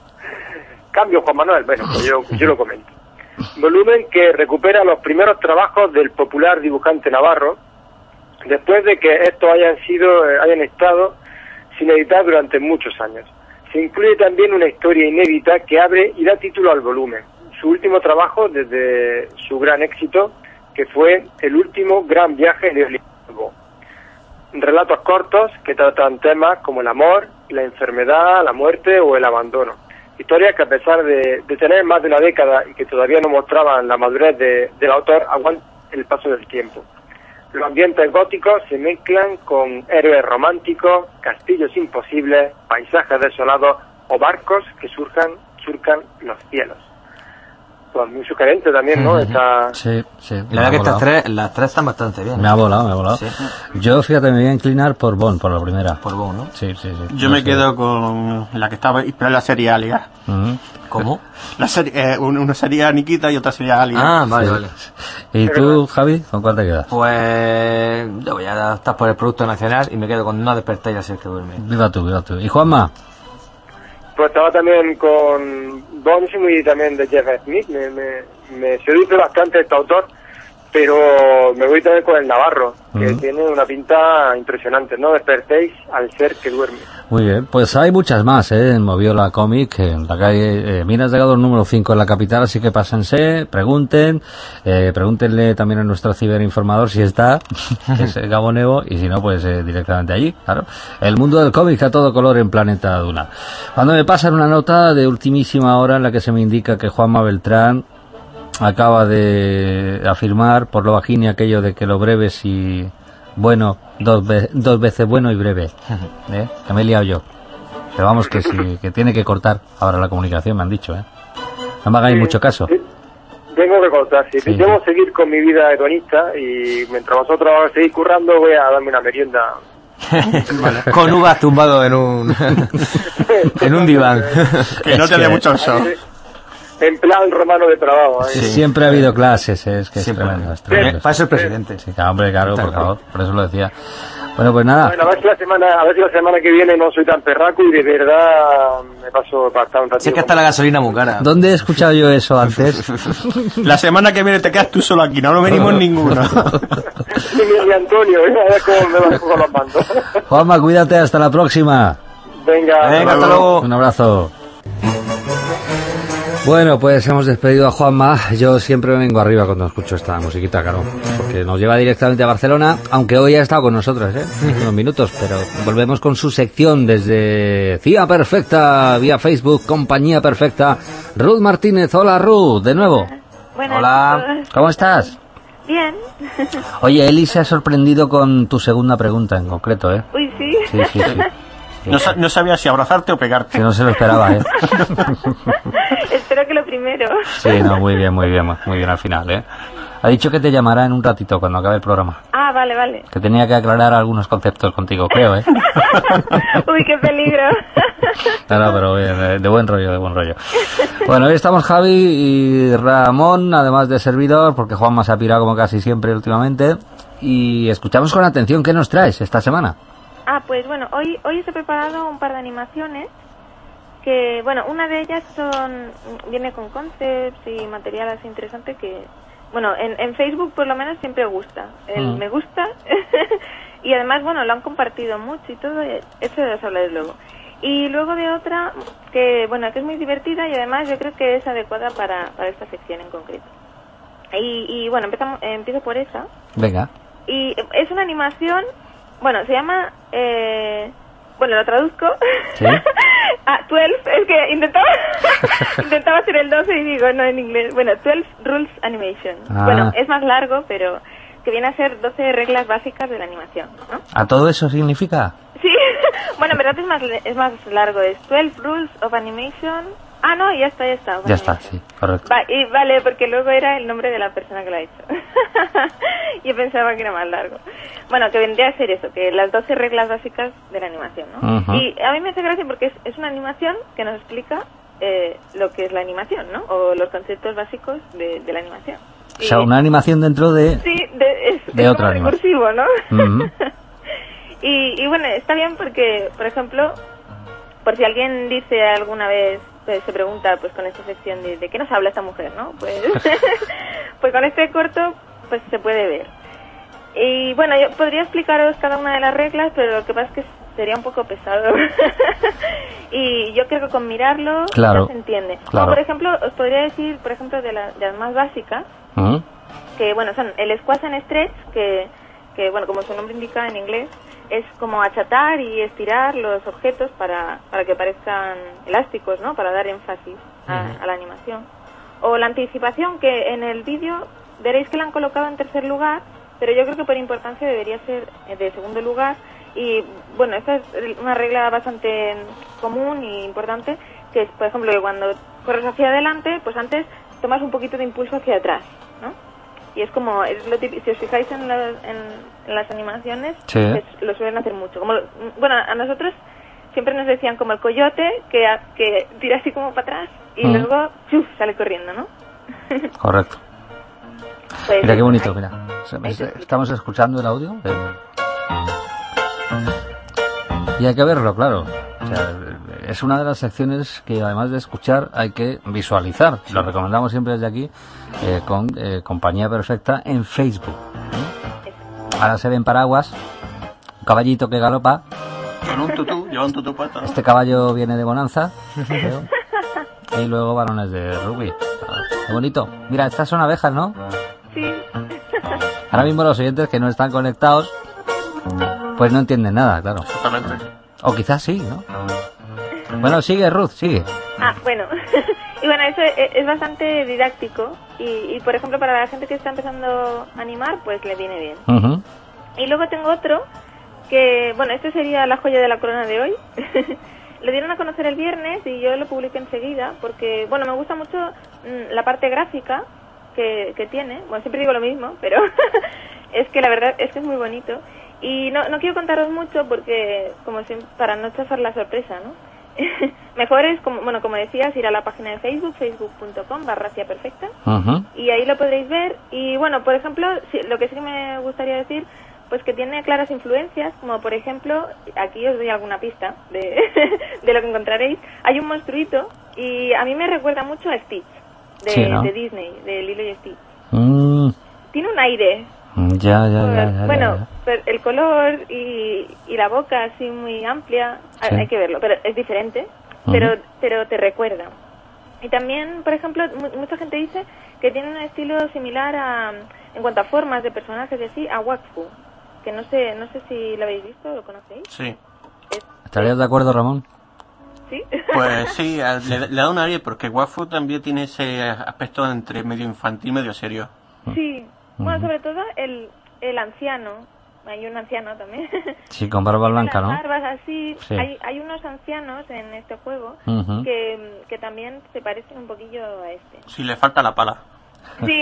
cambio, Juan Manuel. Bueno, pues yo, yo lo comento. Volumen que recupera los primeros trabajos del popular dibujante navarro, después de que estos hayan sido, hayan estado sin editar durante muchos años. Se incluye también una historia inédita que abre y da título al volumen. Su último trabajo desde su gran éxito, que fue El último gran viaje de Olivo. Relatos cortos que tratan temas como el amor, la enfermedad, la muerte o el abandono. Historias que a pesar de, de tener más de una década y que todavía no mostraban la madurez de, del autor, aguantan el paso del tiempo. Los ambientes góticos se mezclan con héroes románticos, castillos imposibles, paisajes desolados o barcos que surcan, surcan los cielos. Pues muy sugerente también, ¿no? Esta... Sí, sí. La verdad que estas tres, las tres están bastante bien. Me ha volado, me ha volado. Sí. Yo, fíjate, me voy a inclinar por Bond, por la primera. Por Bond, ¿no? Sí, sí, sí. Yo no me sé. quedo con la que estaba inspirada en la serie Alien. Uh-huh. ¿Cómo? La serie, eh, una sería Nikita y otra sería Alien. Ah, vale, sí. vale. ¿Y tú, Javi, con cuál te quedas? Pues yo voy a estar por el producto nacional y me quedo con No despertéis al ser que duerme. Viva tú, viva tú. ¿Y Juanma? Pues estaba también con Bones y también de Jeff Smith. Me, me, me seduce bastante este autor, pero me voy también con el Navarro, que uh-huh. tiene una pinta impresionante. No despertéis al ser que duerme. Muy bien, pues hay muchas más, ¿eh? En Moviola Comic, en la calle eh, Minas de Gador número cinco en la capital, así que pásense, pregunten, eh, pregúntenle también a nuestro ciberinformador si está, que es Gabo Nevo, y si no, pues eh, directamente allí, claro. El mundo del cómic a todo color en Planeta Duna. Cuando me pasan una nota de ultimísima hora en la que se me indica que Juanma Beltrán acaba de afirmar por lo bajín y aquello de que lo breve y bueno, dos, ve dos veces bueno y breve, ¿eh? Que me he liado yo. Pero vamos, que sí, que tiene que cortar ahora la comunicación, me han dicho, ¿eh? No me hagáis sí, mucho caso. Sí. Tengo que cortar, sí. sí. Debo seguir con mi vida hedonista y mientras vosotros seguís currando voy a darme una merienda. Vale. Con uvas tumbado en un en un diván. Que no te dé mucho sol. En plan romano de trabajo. ¿eh? Sí. Siempre ha habido clases, ¿eh? Es que es tremendo, es tremendo. Para ser presidente. Sí, claro, hombre, claro, por favor, por eso lo decía. Bueno, pues nada. Bueno, a ver si la semana, a ver si la semana que viene no soy tan perraco y de verdad me paso para estar un ratito. Si es que está la gasolina muy cara. ¿Dónde he escuchado yo eso antes? La semana que viene te quedas tú solo aquí, no lo venimos ninguno. Ni, ni Antonio, ¿eh? A ver cómo me van con los mandos. Juanma, cuídate, hasta la próxima. Venga, Venga, hasta luego. Un abrazo. Bueno, pues hemos despedido a Juanma. Yo siempre me vengo arriba cuando escucho esta musiquita, claro, porque nos lleva directamente a Barcelona, aunque hoy ha estado con nosotros, ¿eh? Unos minutos, pero volvemos con su sección desde C I A Perfecta, vía Facebook, Compañía Perfecta. Ruth Martínez, hola Ruth, de nuevo. Buenas Hola. noches. ¿Cómo estás? Bien. Oye, Eli se ha sorprendido con tu segunda pregunta en concreto, ¿eh? Uy, sí. Sí, sí, sí. No, sa- no sabía si abrazarte o pegarte. Que no se lo esperaba, ¿eh? Espero que lo primero. Sí, no, muy bien, muy bien, muy bien al final, ¿eh? Ha dicho que te llamará en un ratito cuando acabe el programa. Ah, vale, vale. Que tenía que aclarar algunos conceptos contigo, creo, ¿eh? Uy, qué peligro. No, no, pero bien, de, de buen rollo, de buen rollo. Bueno, hoy estamos Javi y Ramón, además de servidor, porque Juanma se ha pirado como casi siempre últimamente. Y escuchamos con atención qué nos traes esta semana. Ah, pues bueno, hoy hoy os he preparado un par de animaciones que, bueno, una de ellas son viene con concepts y material así interesante que, bueno, en, en Facebook por lo menos siempre gusta, el Mm. me gusta y además, bueno, lo han compartido mucho y todo, eso os hablaré luego. Y luego de otra que, bueno, que es muy divertida y además yo creo que es adecuada para, para esta sección en concreto. Y, y bueno, empezamos, eh, empiezo por esa. Venga. Y es una animación, bueno, se llama, eh, bueno, lo traduzco. ¿Sí? Ah, doce, es que intentaba, intentaba hacer el doce y digo, no en inglés. Bueno, doce Rules Animation. Ah. Bueno, es más largo, pero que viene a ser doce reglas básicas de la animación, ¿no? ¿A todo eso significa? Sí, bueno, en verdad es más, es más largo, es doce Rules of Animation. Ah, no, ya está, ya está. Ya está, sí, correcto. Va, y vale, porque luego era el nombre de la persona que lo ha hecho. Yo pensaba que era más largo. Bueno, que vendría a ser eso, que las doce reglas básicas de la animación, ¿no? Ujú. Y a mí me hace gracia porque es, es una animación que nos explica eh, lo que es la animación, ¿no? O los conceptos básicos de, de la animación. O sea, una animación dentro de... Sí, de, es, de es otra como animación. recursivo, ¿no? Ujú. y, y bueno, está bien porque, por ejemplo, por si alguien dice alguna vez, pues, se pregunta, pues con esta sección de, de qué nos habla esta mujer, ¿no? Pues, pues con este corto, pues se puede ver. Y bueno, yo podría explicaros cada una de las reglas, pero lo que pasa es que sería un poco pesado. Y yo creo que con mirarlo Claro, ya se entiende. claro. Como por ejemplo, os podría decir, por ejemplo, de, la- de las más básicas, Ujú. que bueno, son el squash and stretch, que, que bueno, como su nombre indica en inglés, es como achatar y estirar los objetos para, para que parezcan elásticos, ¿no? Para dar énfasis a, a la animación. O la anticipación, que en el vídeo veréis que la han colocado en tercer lugar, pero yo creo que por importancia debería ser de segundo lugar. Y bueno, esta es una regla bastante común y importante, que es, por ejemplo, que cuando corres hacia adelante, pues antes tomas un poquito de impulso hacia atrás, ¿no? Y es como, es lo típico, si os fijáis en, la- en, en las animaciones, Sí. es- lo suelen hacer mucho. Como, lo- bueno, a nosotros siempre nos decían como el coyote, que, a- que tira así como para atrás y Mm. luego ¡chuf! Sale corriendo, ¿no? Correcto. Pues, Mira qué bonito, ahí- mira. ahí se explica. Estamos escuchando el audio. Eh. Y hay que verlo, claro. O sea, es una de las secciones que además de escuchar hay que visualizar. Lo recomendamos siempre desde aquí eh, con eh, Compañía Perfecta en Facebook. ¿eh? Ahora se ven paraguas, un caballito que galopa. Con un tutú, lleva un tutú puesto, ¿no? Este caballo viene de Bonanza. creo. Y luego balones de rugby. Qué bonito. Mira, estas son abejas, ¿no? Sí. Ahora mismo los oyentes que no están conectados, pues no entienden nada, claro. Exactamente. O quizás sí, ¿no? Bueno, sigue Ruth, sigue. Ah, bueno. Y bueno, eso es, es bastante didáctico y, y, por ejemplo, para la gente que está empezando a animar, pues le viene bien. Ujú. Y luego tengo otro que, bueno, este sería la joya de la corona de hoy. Lo dieron a conocer el viernes y yo lo publiqué enseguida porque, bueno, me gusta mucho mm, la parte gráfica que, que tiene. Bueno, siempre digo lo mismo, pero es que la verdad es que es muy bonito. Y no, no quiero contaros mucho porque, como siempre, para no chafar la sorpresa, ¿no? Mejor es, como, bueno, como decías, ir a la página de Facebook, facebook punto com barra C I A Perfecta, Ujú. y ahí lo podréis ver. Y bueno, por ejemplo, sí, lo que sí que me gustaría decir, pues que tiene claras influencias, como por ejemplo, aquí os doy alguna pista de, de lo que encontraréis. Hay un monstruito y a mí me recuerda mucho a Stitch, de, Sí, ¿no? de Disney, de Lilo y Stitch. Mm, Tiene un aire. ya, ya, ya, ya, ya, Bueno, ya. pero el color y, y la boca así muy amplia, Sí. hay que verlo, pero es diferente, Ujú. pero pero te recuerda. Y también, por ejemplo, mu- mucha gente dice que tiene un estilo similar a, en cuanto a formas de personajes y así, a Wakfu, que no sé no sé si lo habéis visto, ¿lo conocéis? Sí. Es- ¿Estarías de acuerdo, Ramón? ¿Sí? Pues sí, a- le, le da un aire porque Wafu también tiene ese aspecto entre medio infantil y medio serio. Sí. Bueno, Ujú. sobre todo el, el anciano, hay un anciano también. Sí, con barba Tiene blanca, las ¿no? barbas así. Sí. Hay, hay unos ancianos en este juego Ujú. que, que también se parecen un poquillo a este. Si le falta la pala. Sí.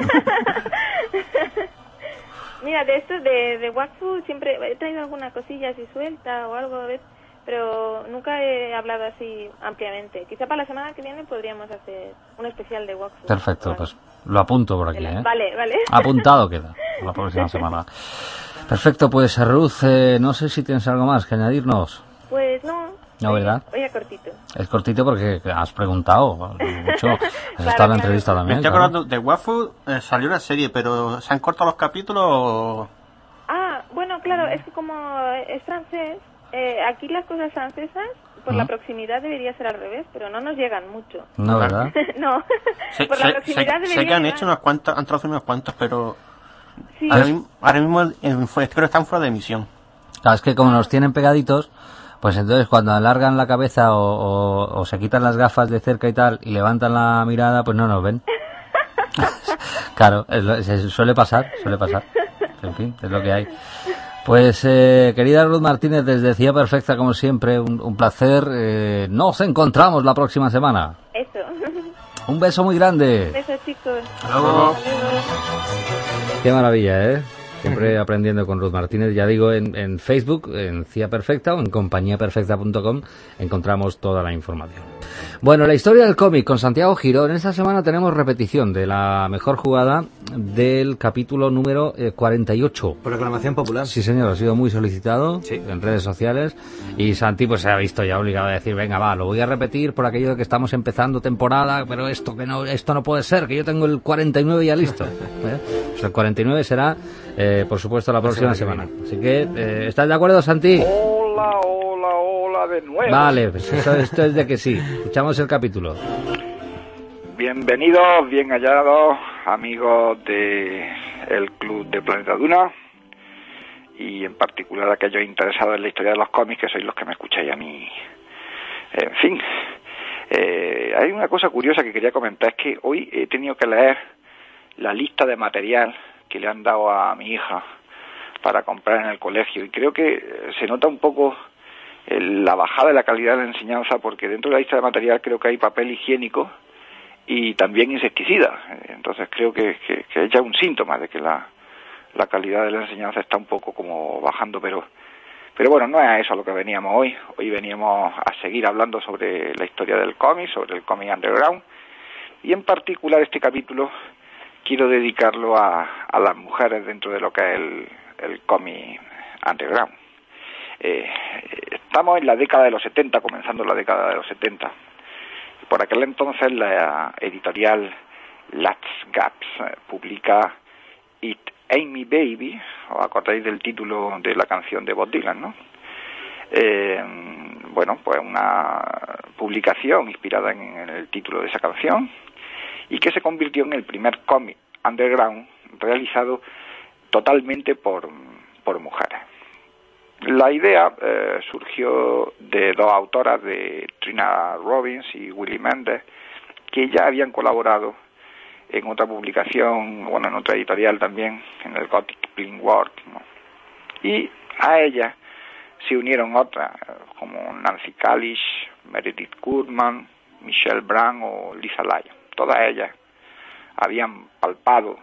Mira, de esto de, de Wakfu siempre he traído alguna cosilla así suelta o algo, ¿ves? Pero nunca he hablado así ampliamente. Quizá para la semana que viene podríamos hacer un especial de Wakfu. Perfecto, Vale. pues lo apunto por aquí, ¿eh? Vale, vale. Apuntado queda la próxima semana. Perfecto, pues Ruth, eh, no sé si tienes algo más que añadirnos. Pues no. No, ¿verdad? Oye, cortito. Es cortito porque has preguntado mucho. Has Claro, estado en la claro. entrevista Me también. estoy claro. acordando de Wafu, eh, salió una serie, pero ¿se han cortado los capítulos o...? Ah, bueno, claro, es que como es francés, eh, aquí las cosas francesas, por ¿Mm? la proximidad debería ser al revés, pero no nos llegan mucho. No, ¿verdad? No, Sé, por la sé- proximidad sé- debería sé que han llegar. hecho unas cuantas, han traducido unos cuantos, pero Sí. ahora, mismo, ahora mismo en- fue- creo que están fuera de emisión. Claro, es que como nos tienen pegaditos, pues entonces cuando alargan la cabeza o, o- o se quitan las gafas de cerca y tal y levantan la mirada, pues no nos ven. Claro, es lo- se suele pasar, suele pasar. En fin, es lo que hay. Pues, eh, querida Ruth Martínez, desde Cía Perfecta, como siempre, un, un placer. Eh, nos encontramos la próxima semana. Eso. Un beso muy grande. Besos, chicos. Luego. Hasta luego. Qué maravilla, ¿eh? Siempre aprendiendo con Ruth Martínez. Ya digo, en, en Facebook, en Cía Perfecta o en compañía perfecta punto com encontramos toda la información. Bueno, la historia del cómic con Santiago Girón. Esta semana tenemos repetición de la mejor jugada del capítulo número eh, cuarenta y ocho. Por reclamación popular. Sí, señor, ha sido muy solicitado Sí. en redes sociales y Santi pues se ha visto ya obligado a decir, venga, va, lo voy a repetir por aquello de que estamos empezando temporada, pero esto que no esto no puede ser, que yo tengo el cuarenta y nueve ya listo. ¿Eh? Pues el cuarenta y nueve será, eh, por supuesto, la próxima semana. Así que, eh, ¿estás de acuerdo, Santi? Hola, hola, hola de nuevo. Vale, pues eso, esto es de que sí. Escuchamos el capítulo. Bienvenidos, bien hallados, amigos de el Club de Planeta Duna y en particular aquellos interesados en la historia de los cómics, que sois los que me escucháis a mí. En fin, eh, hay una cosa curiosa que quería comentar, es que hoy he tenido que leer la lista de material que le han dado a mi hija para comprar en el colegio y creo que se nota un poco eh, la bajada de la calidad de la enseñanza, porque dentro de la lista de material creo que hay papel higiénico y también insecticida. Entonces creo que, que, que es ya un síntoma de que la, la calidad de la enseñanza está un poco como bajando, pero pero bueno, no es a eso a lo que veníamos hoy. Hoy veníamos a seguir hablando sobre la historia del cómic, sobre el cómic underground, y en particular este capítulo quiero dedicarlo a, a las mujeres dentro de lo que es el, el cómic underground. Eh, estamos en la década de los setenta, comenzando la década de los setenta. Por aquel entonces la editorial Let's Gaps eh, publica It Ain't Me Baby, os acordáis del título de la canción de Bob Dylan, ¿no? Eh, bueno, pues una publicación inspirada en, en el título de esa canción y que se convirtió en el primer cómic underground realizado totalmente por, por mujeres. La idea eh, surgió de dos autoras, de Trina Robbins y Willie Mendes, que ya habían colaborado en otra publicación, bueno, en otra editorial también, en el Gothic Playing Work, ¿no? Y a ellas se unieron otras, como Nancy Kalish, Meredith Goodman, Michelle Brand o Lisa Lyon. Todas ellas habían palpado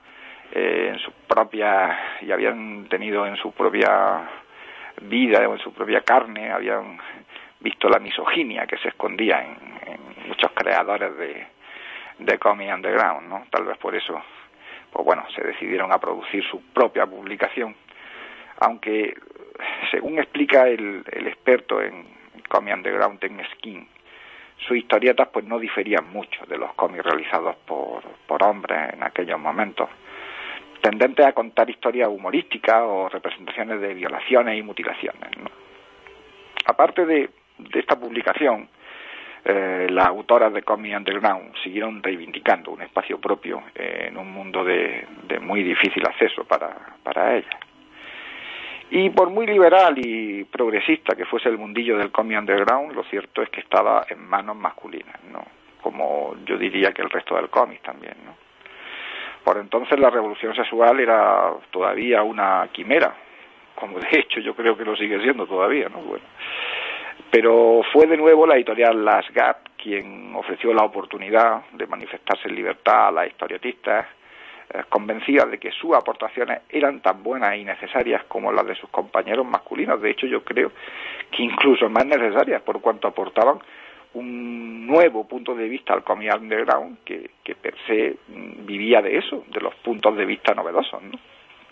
eh, en su propia, y habían tenido en su propia vida o en su propia carne, habían visto la misoginia que se escondía en, en muchos creadores de, de cómic underground, ¿no? Tal vez por eso, pues bueno, se decidieron a producir su propia publicación aunque según explica el, el experto en Comic Underground, Ten Skin, sus historietas pues no diferían mucho de los cómics realizados por, por hombres en aquellos momentos, tendentes a contar historias humorísticas o representaciones de violaciones y mutilaciones, ¿no? Aparte de, de esta publicación, eh, las autoras de Comic Underground siguieron reivindicando un espacio propio eh, en un mundo de, de muy difícil acceso para, para ellas. Y por muy liberal y progresista que fuese el mundillo del Comic Underground, lo cierto es que estaba en manos masculinas, ¿no? Como yo diría que el resto del cómic también, ¿no? Por entonces la revolución sexual era todavía una quimera, como de hecho yo creo que lo sigue siendo todavía, ¿no? Bueno, pero fue de nuevo la editorial Las Gap quien ofreció la oportunidad de manifestarse en libertad a las historietistas, eh, convencidas de que sus aportaciones eran tan buenas y necesarias como las de sus compañeros masculinos. De hecho, yo creo que incluso más necesarias, por cuanto aportaban un nuevo punto de vista al Comic Underground que, que per se vivía de eso, de los puntos de vista novedosos, ¿no?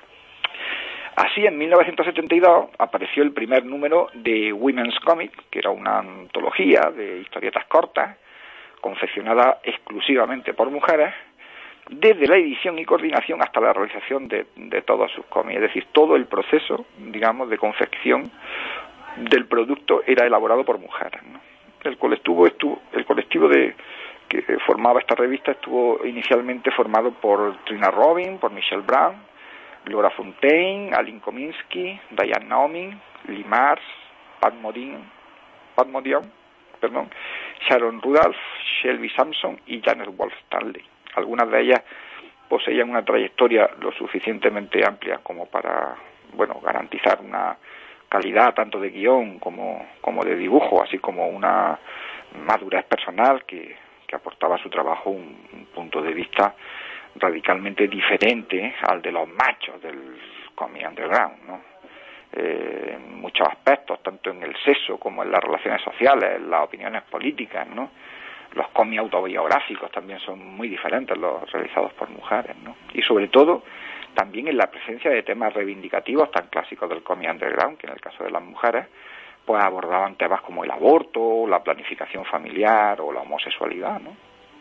Así, en mil novecientos setenta y dos apareció el primer número de Women's Comic, que era una antología de historietas cortas, confeccionada exclusivamente por mujeres, desde la edición y coordinación hasta la realización de, de todos sus cómics. Es decir, todo el proceso, digamos, de confección del producto era elaborado por mujeres, ¿no? El colectivo estuvo, el colectivo de que formaba esta revista estuvo inicialmente formado por Trina Robin, por Michelle Brown, Laura Fontaine, Aline Kominsky, Diane Naomi, Lee Mars, Pat Modian, Pat Modian, perdón, Sharon Rudolph, Shelby Sampson y Janet Wolf Stanley. Algunas de ellas poseían una trayectoria lo suficientemente amplia como para, bueno, garantizar una calidad tanto de guión como, como de dibujo, así como una madurez personal que, que aportaba a su trabajo un, un punto de vista radicalmente diferente al de los machos del Comic Underground, ¿no? Eh, en muchos aspectos, tanto en el sexo como en las relaciones sociales, en las opiniones políticas, ¿no? Los cómics autobiográficos también son muy diferentes los realizados por mujeres, ¿no? Y sobre todo también en la presencia de temas reivindicativos tan clásicos del Comic Underground, que en el caso de las mujeres pues abordaban temas como el aborto, la planificación familiar o la homosexualidad, ¿no?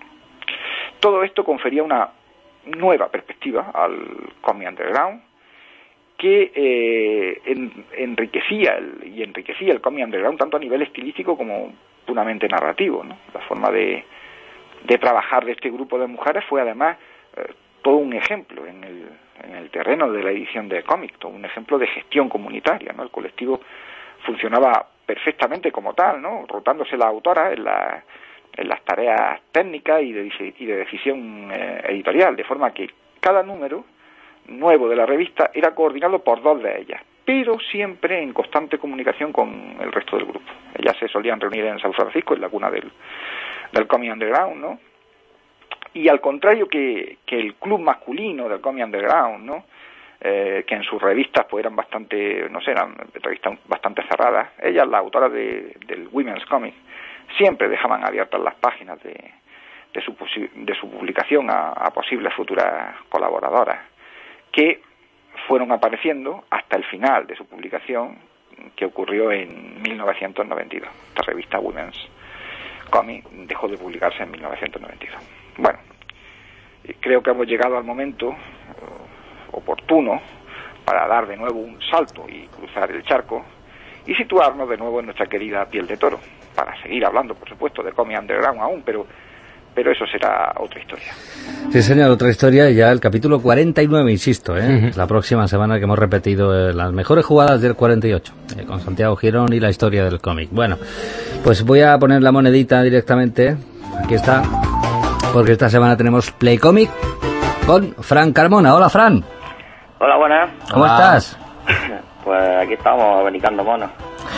Todo esto confería una nueva perspectiva al Comic Underground que eh, en, enriquecía el, y enriquecía el Comic Underground tanto a nivel estilístico como puramente narrativo, ¿no? La forma de, de trabajar de este grupo de mujeres fue además eh, todo un ejemplo en el, en el terreno de la edición de cómics, todo un ejemplo de gestión comunitaria, ¿no? El colectivo funcionaba perfectamente como tal, ¿no? Rotándose las autoras en la en las tareas técnicas y de, y de decisión eh, editorial, de forma que cada número nuevo de la revista era coordinado por dos de ellas, pero siempre en constante comunicación con el resto del grupo. Ellas se solían reunir en San Francisco, en la cuna del, del Comic Underground, ¿no? Y al contrario que, que el club masculino del Comic Underground, ¿no? Eh, que en sus revistas pues eran bastante, no sé, eran revistas bastante cerradas, ellas, las autoras de, del Women's Comic, siempre dejaban abiertas las páginas de, de, su, de su publicación a, a posibles futuras colaboradoras, que fueron apareciendo hasta el final de su publicación, que ocurrió en mil novecientos noventa y dos. Esta revista Women's Comic dejó de publicarse en mil novecientos noventa y dos. Bueno, creo que hemos llegado al momento uh, oportuno para dar de nuevo un salto y cruzar el charco y situarnos de nuevo en nuestra querida piel de toro, para seguir hablando, por supuesto, de Comic Underground aún, pero pero eso será otra historia. Sí, señor, otra historia, y ya el capítulo cuarenta y nueve, insisto, ¿eh? Uh-huh. La próxima semana que hemos repetido eh, las mejores jugadas del cuarenta y ocho, eh, con Santiago Girón y la historia del cómic. Bueno, pues voy a poner la monedita directamente, aquí está, porque esta semana tenemos Play Comic con Fran Carmona. Hola, Fran. Hola, buenas. ¿Cómo Hola. estás? Pues aquí estamos abanicando monos.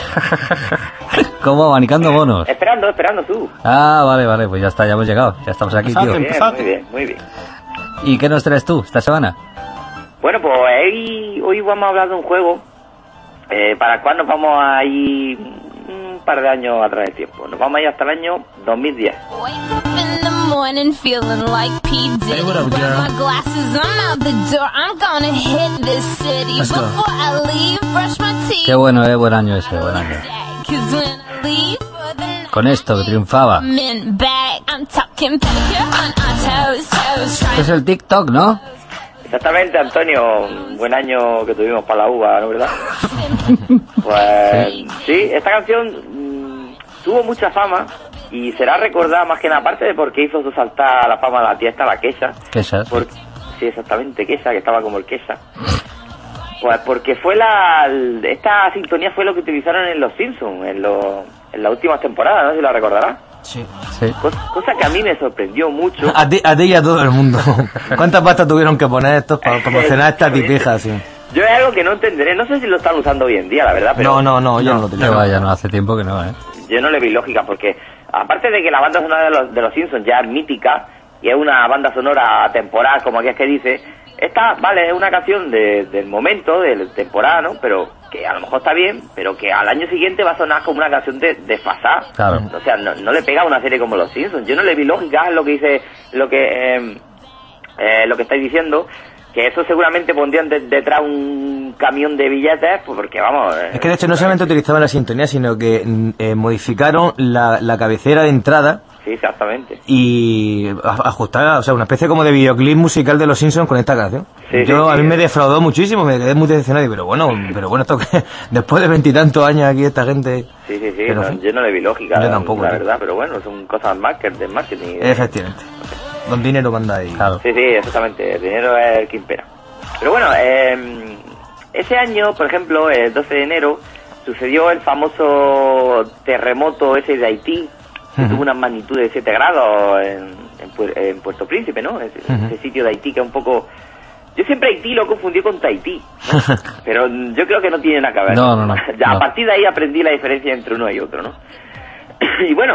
¿Cómo abanicando monos? Esperando, esperando tú. Ah, vale, vale, pues ya está, ya hemos llegado. Ya estamos aquí, tío. Bien, muy bien, muy bien. ¿Y qué nos traes tú esta semana? Bueno, pues hoy, hoy vamos a hablar de un juego eh, para el cual nos vamos a ir un par de años atrás de tiempo. Nos vamos a ir hasta el año dos mil diez. morning feeling like P. Diddy. Hey, what up, Grab girl? my glasses, I'm out the door. I'm gonna hit this city. Let's go. Before I leave, brush my teeth. Qué bueno, eh, buen año ese, buen año. 'Cause when I leave for the night, Con esto que triunfaba. I'm in back. I'm talking pedicure on our toes, toes. Este es el TikTok, ¿no? Exactamente, Antonio, un buen año que tuvimos para la uva, ¿no verdad? Pues sí, esta canción mmm, tuvo mucha fama y será recordada más que nada, aparte de porque hizo saltar a la fama de la tía esta, la Quesa. Quesa. Por, sí, exactamente, Quesa, que estaba como el Quesa. Pues porque fue la... Esta sintonía fue lo que utilizaron en Los Simpsons, en, lo, en la última temporada, no sé si la recordarás. Sí. Sí. Cosa, cosa que a mí me sorprendió mucho. A ti, a ti y a todo el mundo. ¿Cuántas pastas tuvieron que poner estos para promocionar esta tipeja así? Yo es algo que no entenderé, no sé si lo están usando hoy en día, la verdad, pero... No, no, no, yo no lo Que tenía. vaya, no, hace tiempo que no, ¿eh? Yo no le vi lógica, porque aparte de que la banda sonora de los, de los Simpsons ya es mítica, y es una banda sonora temporal, como aquí es que dice, esta, vale, es una canción de, del momento, del temporal, ¿no? Pero que a lo mejor está bien, pero que al año siguiente va a sonar como una canción de desfasada. Claro. O sea, no, no le pega a una serie como Los Simpsons. Yo no le vi lógica, es lo que dice, lo que, eh, eh, lo que estáis diciendo, que eso seguramente pondrían de, detrás un camión de billetes, pues porque vamos... Eh, Es que de hecho no solamente utilizaban la sintonía, sino que eh, modificaron la, la cabecera de entrada Sí, exactamente. y a- ajustaron, o sea, una especie como de videoclip musical de los Simpsons con esta canción. Sí, Yo sí, a sí. mí me defraudó muchísimo, me quedé muy decepcionado, y, pero bueno, pero bueno, esto que después de veintitantos años aquí esta gente... Sí, sí, sí, Pero, no, en fin. yo no le vi lógica, Yo tampoco, la tío. verdad, pero bueno, son cosas market- de marketing. Efectivamente. Don dinero manda ahí. Claro. Sí, sí, exactamente, el dinero es el que impera. Pero bueno, eh, ese año, por ejemplo, el doce de enero, sucedió el famoso terremoto ese de Haití, que Ujú. tuvo una magnitud de siete grados en, en, Puer- en Puerto Príncipe, ¿no? Ese, Ujú. ese sitio de Haití que es un poco... Yo siempre Haití lo confundí con Tahití, ¿no? Pero yo creo que no tiene nada que ver. No, no, no, Ya, no. A partir de ahí aprendí la diferencia entre uno y otro, ¿no? Y bueno,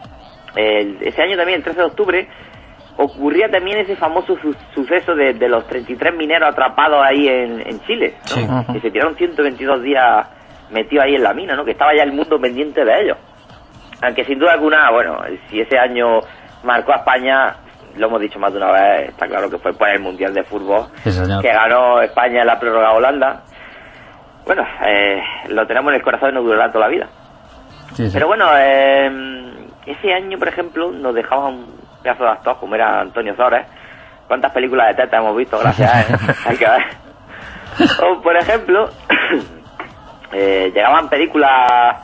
el- ese año también, el trece de octubre, ocurría también ese famoso su- suceso de, de los treinta y tres mineros atrapados ahí en, en Chile, ¿no? Sí. Que se tiraron ciento veintidós días metidos ahí en la mina, ¿no? Que estaba ya el mundo pendiente de ellos. Aunque sin duda alguna, bueno, si ese año marcó a España, lo hemos dicho más de una vez, está claro que fue pues el Mundial de Fútbol, Sí, señor. que ganó España en la prórroga a Holanda. Bueno, eh, lo tenemos en el corazón y nos durará toda la vida. Sí, sí. Pero bueno, eh, ese año, por ejemplo, nos dejaba un pedazo de actor como era Antonio Sores. ¿Cuántas películas de teta hemos visto? Gracias a él, ¿eh? Hay que ver. O, por ejemplo, eh, llegaban películas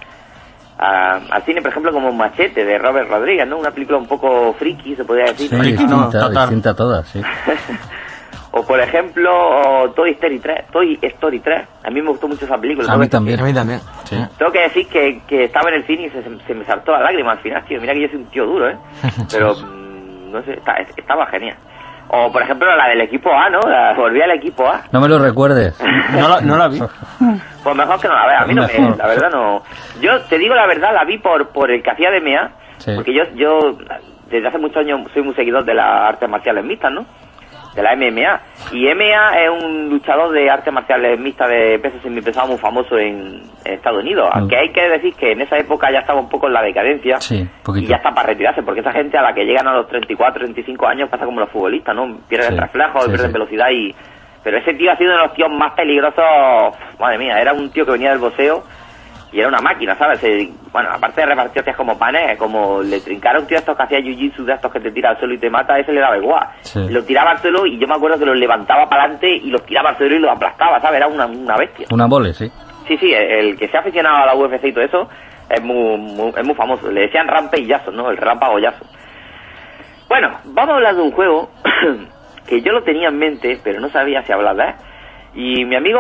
a- al cine, por ejemplo, como Machete, de Robert Rodríguez, ¿no? Una película un poco friki, se podría decir. Sí, ¿no? distinta, no, total. distinta a todas, sí. O, por ejemplo, Toy Story tres. Toy Story tres. A mí me gustó mucho esa película. A ¿no? mí también. A mí también. Sí. Tengo que decir que, que estaba en el cine y se, se me saltó la lágrima al final, tío. Mira que yo soy un tío duro, ¿eh? Pero, mm, no sé, está- estaba genial. O, por ejemplo, la del equipo A, ¿no? La, volví al equipo A. No me lo recuerdes. No la, no la vi. Pues mejor que no la veas. A mí no me, Mejor. la verdad no... Yo te digo la verdad, la vi por por el que hacía de M E A. Sí. Porque yo, yo, desde hace muchos años, soy muy seguidor de las artes marciales mixtas, ¿no? De la M M A. Y M M A es un luchador de artes marciales mixtas de peso semipesado muy famoso en, en Estados Unidos. Mm. Aunque hay que decir que en esa época ya estaba un poco en la decadencia. Sí, Y poquito. ya está para retirarse, porque esa gente a la que llegan a los treinta y cuatro, treinta y cinco años pasa como los futbolistas, ¿no? Pierden Sí, reflejos, sí, pierden sí. velocidad y... Pero ese tío ha sido uno de los tíos más peligrosos, madre mía, era un tío que venía del boxeo y era una máquina, ¿sabes? Eh, bueno, aparte de repartir hostias como panes, como le trincaron un tío de estos que hacía jiu-jitsu, de estos que te tira al suelo y te mata, a ese le daba igual. Sí. Lo tiraba al suelo y yo me acuerdo que los levantaba para adelante y los tiraba al suelo y los aplastaba, ¿sabes? Era una, una bestia. Una vole, sí. Sí, sí, el, el que se ha aficionado a la U F C y todo eso es muy, muy, es muy famoso. Le decían Rampage Jackson, ¿no? El Rampage Jackson. Bueno, vamos a hablar de un juego que yo lo tenía en mente, pero no sabía si hablar de él. Y mi amigo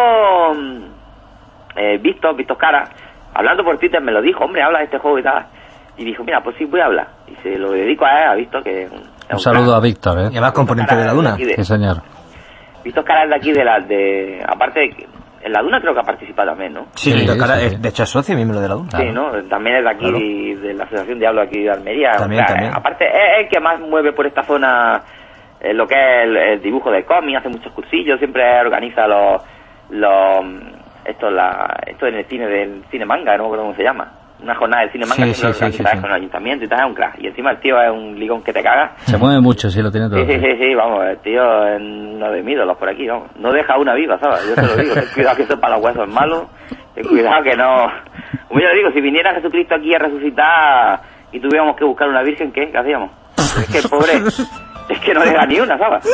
eh, Víctor, Víctor Cara, hablando por Twitter me lo dijo, hombre, habla de este juego y tal. Y dijo, mira, pues sí, voy a hablar. Y se lo dedico a él, a Víctor, que es un, es Un saludo a Víctor, Y ¿eh? además componente de la Duna. Aquí de- Sí, señor. Víctor Cara es de aquí de la... de aparte, de que en la Duna creo que ha participado también, ¿no? Sí, Sí, de, cara- sí, sí. es- de hecho es socio y miembro de la Duna. Sí, ¿no? También es de aquí, Claro. de la Asociación Diablo aquí de Almería. También, O sea, también. Aparte, es el que más mueve por esta zona eh, lo que es el, el dibujo de cómics, hace muchos cursillos, siempre organiza los... los esto, la, esto en el cine del cine manga, no me acuerdo cómo se llama. una jornada de cine manga sí, que sí, lo sí, organiza sí, sí. con el ayuntamiento y tal, es un crack. Y encima el tío es un ligón que te caga. Se mueve mucho, sí, lo tiene todo. Sí, sí, sí, sí, vamos, el tío es uno de mis ídolos por aquí, vamos. No deja una viva, ¿sabes? Yo te lo digo, ten cuidado que eso para los huesos es malo, ten cuidado que no... Como yo le digo, si viniera Jesucristo aquí a resucitar y tuviéramos que buscar una virgen, ¿qué? ¿Qué hacíamos? Es que el pobre, es que no deja ni una, ¿sabes?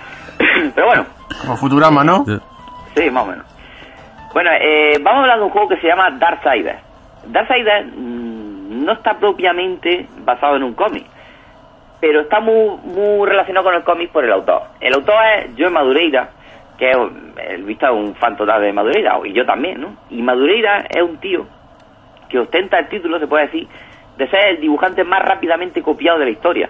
Pero bueno. Como Futurama, ¿no? Sí, más o menos. Bueno, eh, vamos a hablar de un juego que se llama Darksiders. Darksiders mmm, no está propiamente basado en un cómic, pero está muy muy relacionado con el cómic por el autor. El autor es Joe Madureira, que es el visto es un fan total de Madureira, y yo también, ¿no? Y Madureira es un tío que ostenta el título, se puede decir, de ser el dibujante más rápidamente copiado de la historia.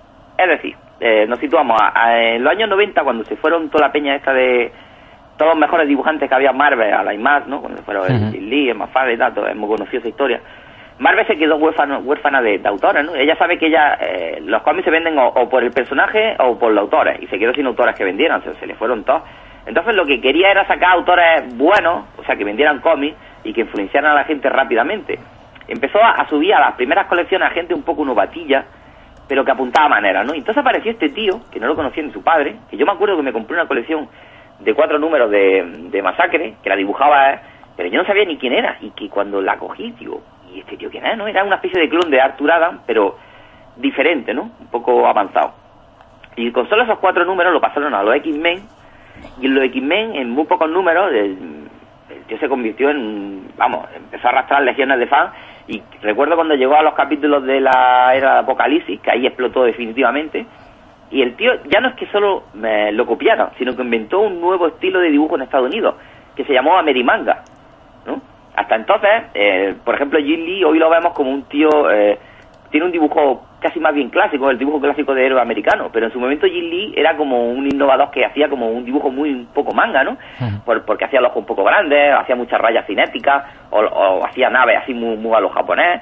Es decir, eh, nos situamos a, a, en los años noventa, cuando se fueron toda la peña esta de todos los mejores dibujantes que había Marvel a la I M A X, ¿no? Cuando fueron uh-huh. el Jim Lee, el McFarlane y tal, todo, hemos conocido esa historia. Marvel se quedó huérfano, huérfana de, de autores, ¿no? Ella sabe que ella, eh, los cómics se venden o, o por el personaje o por los autores, y se quedó sin autores que vendieran, se, se le fueron todos. Entonces lo que quería era sacar autores buenos, o sea, que vendieran cómics y que influenciaran a la gente rápidamente. Empezó a, a subir a las primeras colecciones a gente un poco novatilla, pero que apuntaba maneras, ¿no? Entonces apareció este tío, que no lo conocía ni su padre, que yo me acuerdo que me compré una colección de cuatro números de, de Masacre, que la dibujaba, eh, pero yo no sabía ni quién era, y que cuando la cogí, digo, ¿y este tío quién es, no? Era una especie de clon de Arthur Adam, pero diferente, ¿no? Un poco avanzado. Y con solo esos cuatro números lo pasaron a los X-Men, y en los X-Men, en muy pocos números, el, el tío se convirtió en, vamos, empezó a arrastrar legiones de fans, y recuerdo cuando llegó a los capítulos de la era de Apocalipsis, que ahí explotó definitivamente, y el tío ya no es que solo eh, lo copiara, sino que inventó un nuevo estilo de dibujo en Estados Unidos, que se llamó Amerimanga, ¿no? Hasta entonces, eh, por ejemplo, Jim Lee hoy lo vemos como un tío, eh, tiene un dibujo casi más bien clásico, el dibujo clásico de héroe americano, pero en su momento Jim Lee era como un innovador que hacía como un dibujo muy un poco manga, ¿no? Uh-huh. Por, porque hacía los ojos un poco grandes, hacía muchas rayas cinéticas, o, o hacía naves así muy, muy a lo japonés.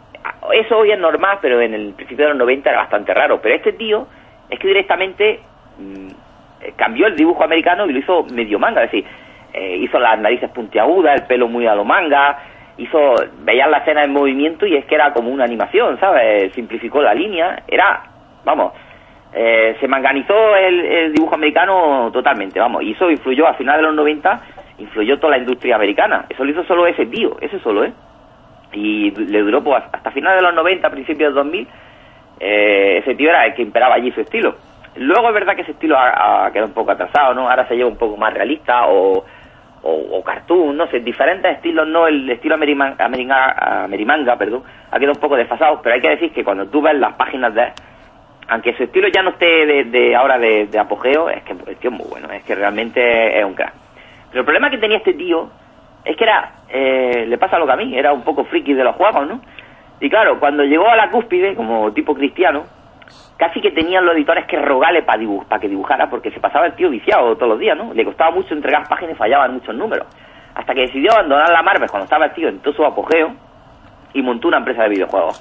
Eso hoy es normal, pero en el principio de los noventa era bastante raro. Pero este tío es que directamente mmm, cambió el dibujo americano y lo hizo medio manga, es decir, eh, hizo las narices puntiagudas, el pelo muy a lo manga, hizo, veías la escena en movimiento y es que era como una animación, ¿sabes? Simplificó la línea, era, vamos, eh, se manganizó el, el dibujo americano totalmente, vamos, y eso influyó, al final de los noventa, influyó toda la industria americana. Eso lo hizo solo ese tío, ese solo, ¿eh? Y le duró pues, hasta finales de los noventa, principios de dos mil, eh, ese tío era el que imperaba allí su estilo. Luego es verdad que ese estilo ha, ha quedado un poco atrasado, ¿no? Ahora se lleva un poco más realista o, o, o cartoon, no sé, diferentes estilos, ¿no? El estilo amerimanga, amerimanga, amerimanga, perdón, ha quedado un poco desfasado, pero hay que decir que cuando tú ves las páginas de... Aunque su estilo ya no esté de, de ahora de, de apogeo, es que el tío es muy bueno, es que realmente es un crack. Pero el problema que tenía este tío es que era, eh, le pasa lo que a mí, era un poco friki de los juegos, ¿no? Y claro, cuando llegó a la cúspide, como tipo cristiano, casi que tenían los editores que rogarle para dibuj para que dibujara, porque se pasaba el tío viciado todos los días, ¿no? Le costaba mucho entregar páginas y fallaban muchos números. Hasta que decidió abandonar la Marvel cuando estaba el tío en todo su apogeo y montó una empresa de videojuegos.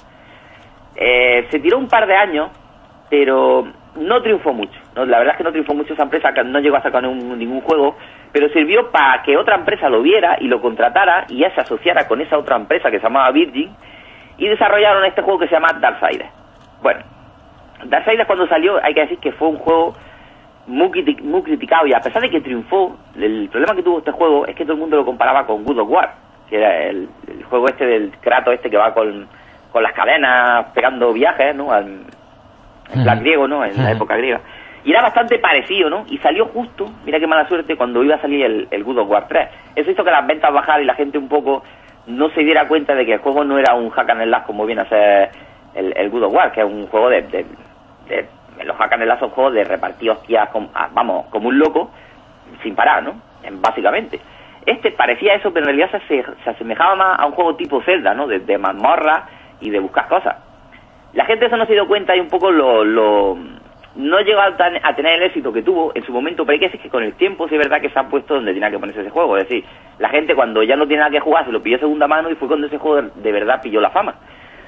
Eh, se tiró un par de años, pero no triunfó mucho, ¿no? La verdad es que no triunfó mucho esa empresa, no llegó a sacar ningún, ningún juego, pero sirvió para que otra empresa lo viera y lo contratara y ya se asociara con esa otra empresa que se llamaba Virgin y desarrollaron este juego que se llama Darksiders. Bueno, Darksiders cuando salió hay que decir que fue un juego muy, critic muy criticado, y a pesar de que triunfó, el problema que tuvo este juego es que todo el mundo lo comparaba con God of War, que era el, el juego este del Kratos este que va con, con las cadenas pegando viajes, ¿no? Al, en plan griego, ¿no? En la época griega. Y era bastante parecido, ¿no? Y salió justo, mira qué mala suerte, cuando iba a salir el, el God of War tres. Eso hizo que las ventas bajaran y la gente un poco no se diera cuenta de que el juego no era un hack and slash como viene a ser el, el God of War, que es un juego de... de, de los hack and slash son juegos de repartir hostias, con, vamos, como un loco, sin parar, ¿no? Básicamente. Este parecía eso, pero en realidad se, se asemejaba más a un juego tipo Zelda, ¿no? De, de mazmorra y de buscar cosas. La gente eso no se dio cuenta y un poco lo... lo no llegó a, a tener el éxito que tuvo en su momento, pero hay que decir que con el tiempo sí es verdad que se ha puesto donde tenía que ponerse ese juego. Es decir, la gente cuando ya no tiene nada que jugar se lo pilló segunda mano y fue cuando ese juego de, de verdad pilló la fama.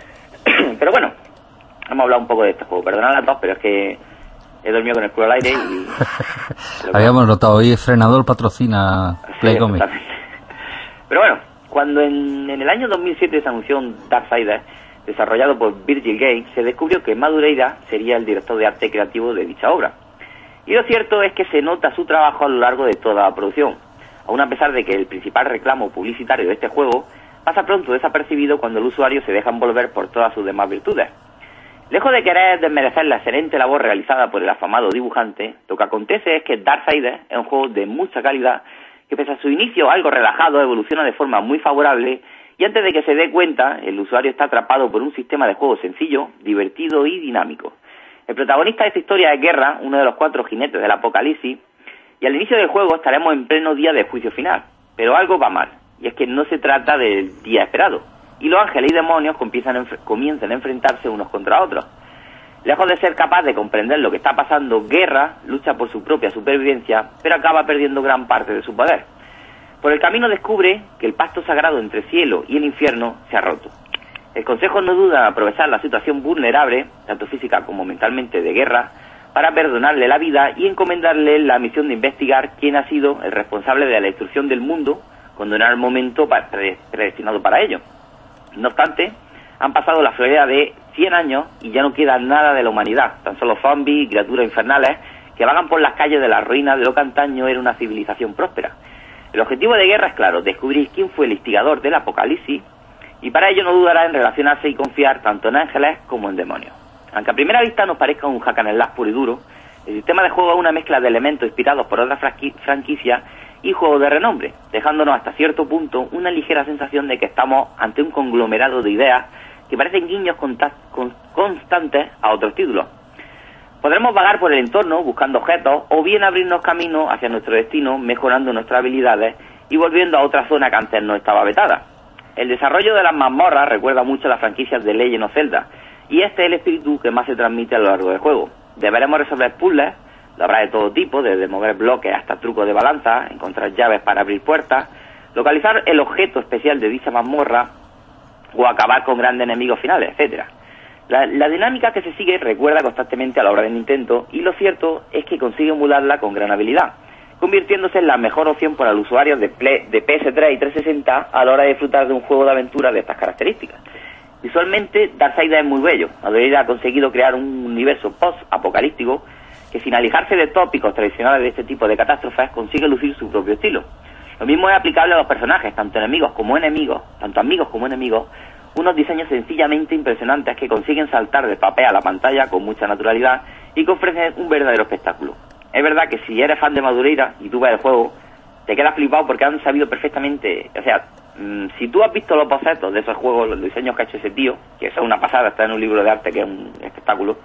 Pero bueno, hemos hablado un poco de este juego, perdonad a todos, pero es que he dormido con el culo al aire y... Habíamos notado, hoy Frenador patrocina Play sí, Comic. Pero bueno, Cuando en, en el año dos mil siete se anunció un Darksiders, desarrollado por Virgil Games, se descubrió que Madureira sería el director de arte creativo de dicha obra. Y lo cierto es que se nota su trabajo a lo largo de toda la producción, aun a pesar de que el principal reclamo publicitario de este juego pasa pronto desapercibido cuando el usuario se deja envolver por todas sus demás virtudes. Lejos de querer desmerecer la excelente labor realizada por el afamado dibujante, lo que acontece es que Darksiders es un juego de mucha calidad que, pese a su inicio algo relajado, evoluciona de forma muy favorable, y antes de que se dé cuenta, el usuario está atrapado por un sistema de juego sencillo, divertido y dinámico. El protagonista de esta historia es Guerra, uno de los cuatro jinetes del apocalipsis, y al inicio del juego estaremos en pleno día del juicio final. Pero algo va mal, y es que no se trata del día esperado, y los ángeles y demonios comienzan a, comienzan a enfrentarse unos contra otros. Lejos de ser capaz de comprender lo que está pasando, Guerra lucha por su propia supervivencia, pero acaba perdiendo gran parte de su poder. Por el camino descubre que el pacto sagrado entre cielo y el infierno se ha roto. El Consejo no duda en aprovechar la situación vulnerable, tanto física como mentalmente, de Guerra, para perdonarle la vida y encomendarle la misión de investigar quién ha sido el responsable de la destrucción del mundo cuando no era el momento predestinado para ello. No obstante, han pasado la friolera de cien años y ya no queda nada de la humanidad, tan solo zombies y criaturas infernales que vagan por las calles de las ruinas de lo que antaño era una civilización próspera. El objetivo de Guerra es claro, descubrir quién fue el instigador del apocalipsis, y para ello no dudará en relacionarse y confiar tanto en ángeles como en demonios. Aunque a primera vista nos parezca un hack and slash puro y duro, el sistema de juego es una mezcla de elementos inspirados por otras franquicias y juegos de renombre, dejándonos hasta cierto punto una ligera sensación de que estamos ante un conglomerado de ideas que parecen guiños constantes a otros títulos. Podremos vagar por el entorno buscando objetos o bien abrirnos caminos hacia nuestro destino mejorando nuestras habilidades y volviendo a otra zona que antes no estaba vetada. El desarrollo de las mazmorras recuerda mucho a las franquicias de Legend of Zelda, y este es el espíritu que más se transmite a lo largo del juego. Deberemos resolver puzzles, lo habrá de todo tipo, desde mover bloques hasta trucos de balanza, encontrar llaves para abrir puertas, localizar el objeto especial de dicha mazmorra o acabar con grandes enemigos finales, etcétera. La, la dinámica que se sigue recuerda constantemente a la obra de Nintendo, y lo cierto es que consigue emularla con gran habilidad, convirtiéndose en la mejor opción para los usuarios de, Play, de P S tres y trescientos sesenta a la hora de disfrutar de un juego de aventura de estas características. Visualmente, Darksiders es muy bello. Madureira ha conseguido crear un universo post-apocalíptico que, sin alejarse de tópicos tradicionales de este tipo de catástrofes, consigue lucir su propio estilo. Lo mismo es aplicable a los personajes, tanto enemigos como enemigos, tanto amigos como enemigos, unos diseños sencillamente impresionantes que consiguen saltar de papel a la pantalla con mucha naturalidad y que ofrecen un verdadero espectáculo. Es verdad que si eres fan de Madureira y tú ves el juego, te quedas flipado porque han sabido perfectamente, o sea, mmm, si tú has visto los bocetos de esos juegos, los diseños que ha hecho ese tío, que eso es una pasada, está en un libro de arte que es un espectáculo,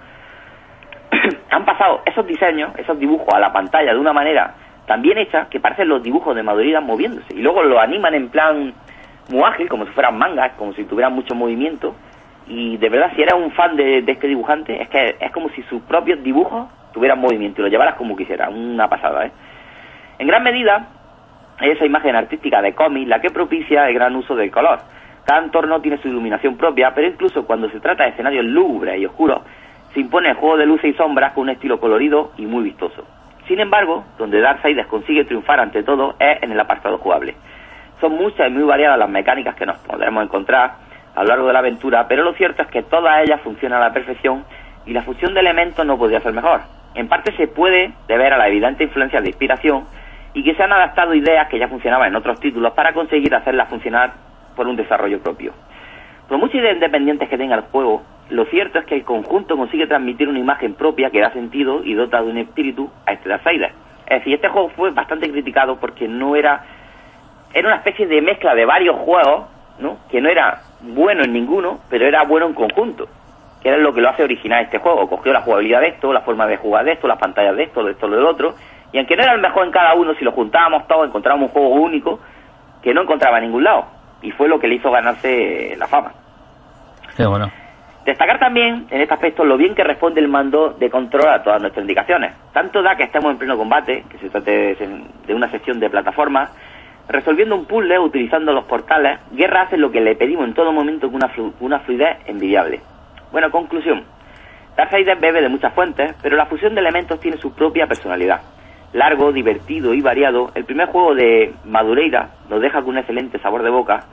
han pasado esos diseños, esos dibujos a la pantalla de una manera tan bien hecha que parecen los dibujos de Madureira moviéndose, y luego lo animan en plan muy ágil, como si fueran mangas, como si tuvieran mucho movimiento, y de verdad si eres un fan de, de este dibujante, es que es como si sus propios dibujos tuvieran movimiento y lo llevaras como quisiera, una pasada, ¿eh? En gran medida, esa imagen artística de cómic la que propicia el gran uso del color. Cada entorno tiene su iluminación propia, pero incluso cuando se trata de escenarios lúgubres y oscuros, se impone el juego de luces y sombras con un estilo colorido y muy vistoso. Sin embargo, donde Darksiders consigue triunfar ante todo es en el apartado jugable. Son muchas y muy variadas las mecánicas que nos podremos encontrar a lo largo de la aventura, pero lo cierto es que todas ellas funcionan a la perfección y la fusión de elementos no podría ser mejor. En parte se puede deber a la evidente influencia de inspiración y que se han adaptado ideas que ya funcionaban en otros títulos para conseguir hacerlas funcionar por un desarrollo propio. Por muchas ideas independientes que tenga el juego, lo cierto es que el conjunto consigue transmitir una imagen propia que da sentido y dota de un espíritu a este Darksiders. Es decir, este juego fue bastante criticado porque no era... Era una especie de mezcla de varios juegos, ¿no? Que no era bueno en ninguno, pero era bueno en conjunto, que era lo que lo hace original este juego. Cogió la jugabilidad de esto, la forma de jugar de esto, las pantallas de esto, de esto, de lo otro, y aunque no era el mejor en cada uno, si lo juntábamos todos encontrábamos un juego único que no encontraba en ningún lado, y fue lo que le hizo ganarse la fama. Qué bueno. Destacar también en este aspecto lo bien que responde el mando de control a todas nuestras indicaciones. Tanto da que estemos en pleno combate, que se trate de, de una sección de plataforma, resolviendo un puzzle utilizando los portales. Guerra hace lo que le pedimos en todo momento con una, flu una fluidez envidiable. Bueno, conclusión. Darksiders bebe de muchas fuentes, pero la fusión de elementos tiene su propia personalidad. Largo, divertido y variado, el primer juego de Madureira nos deja con un excelente sabor de boca,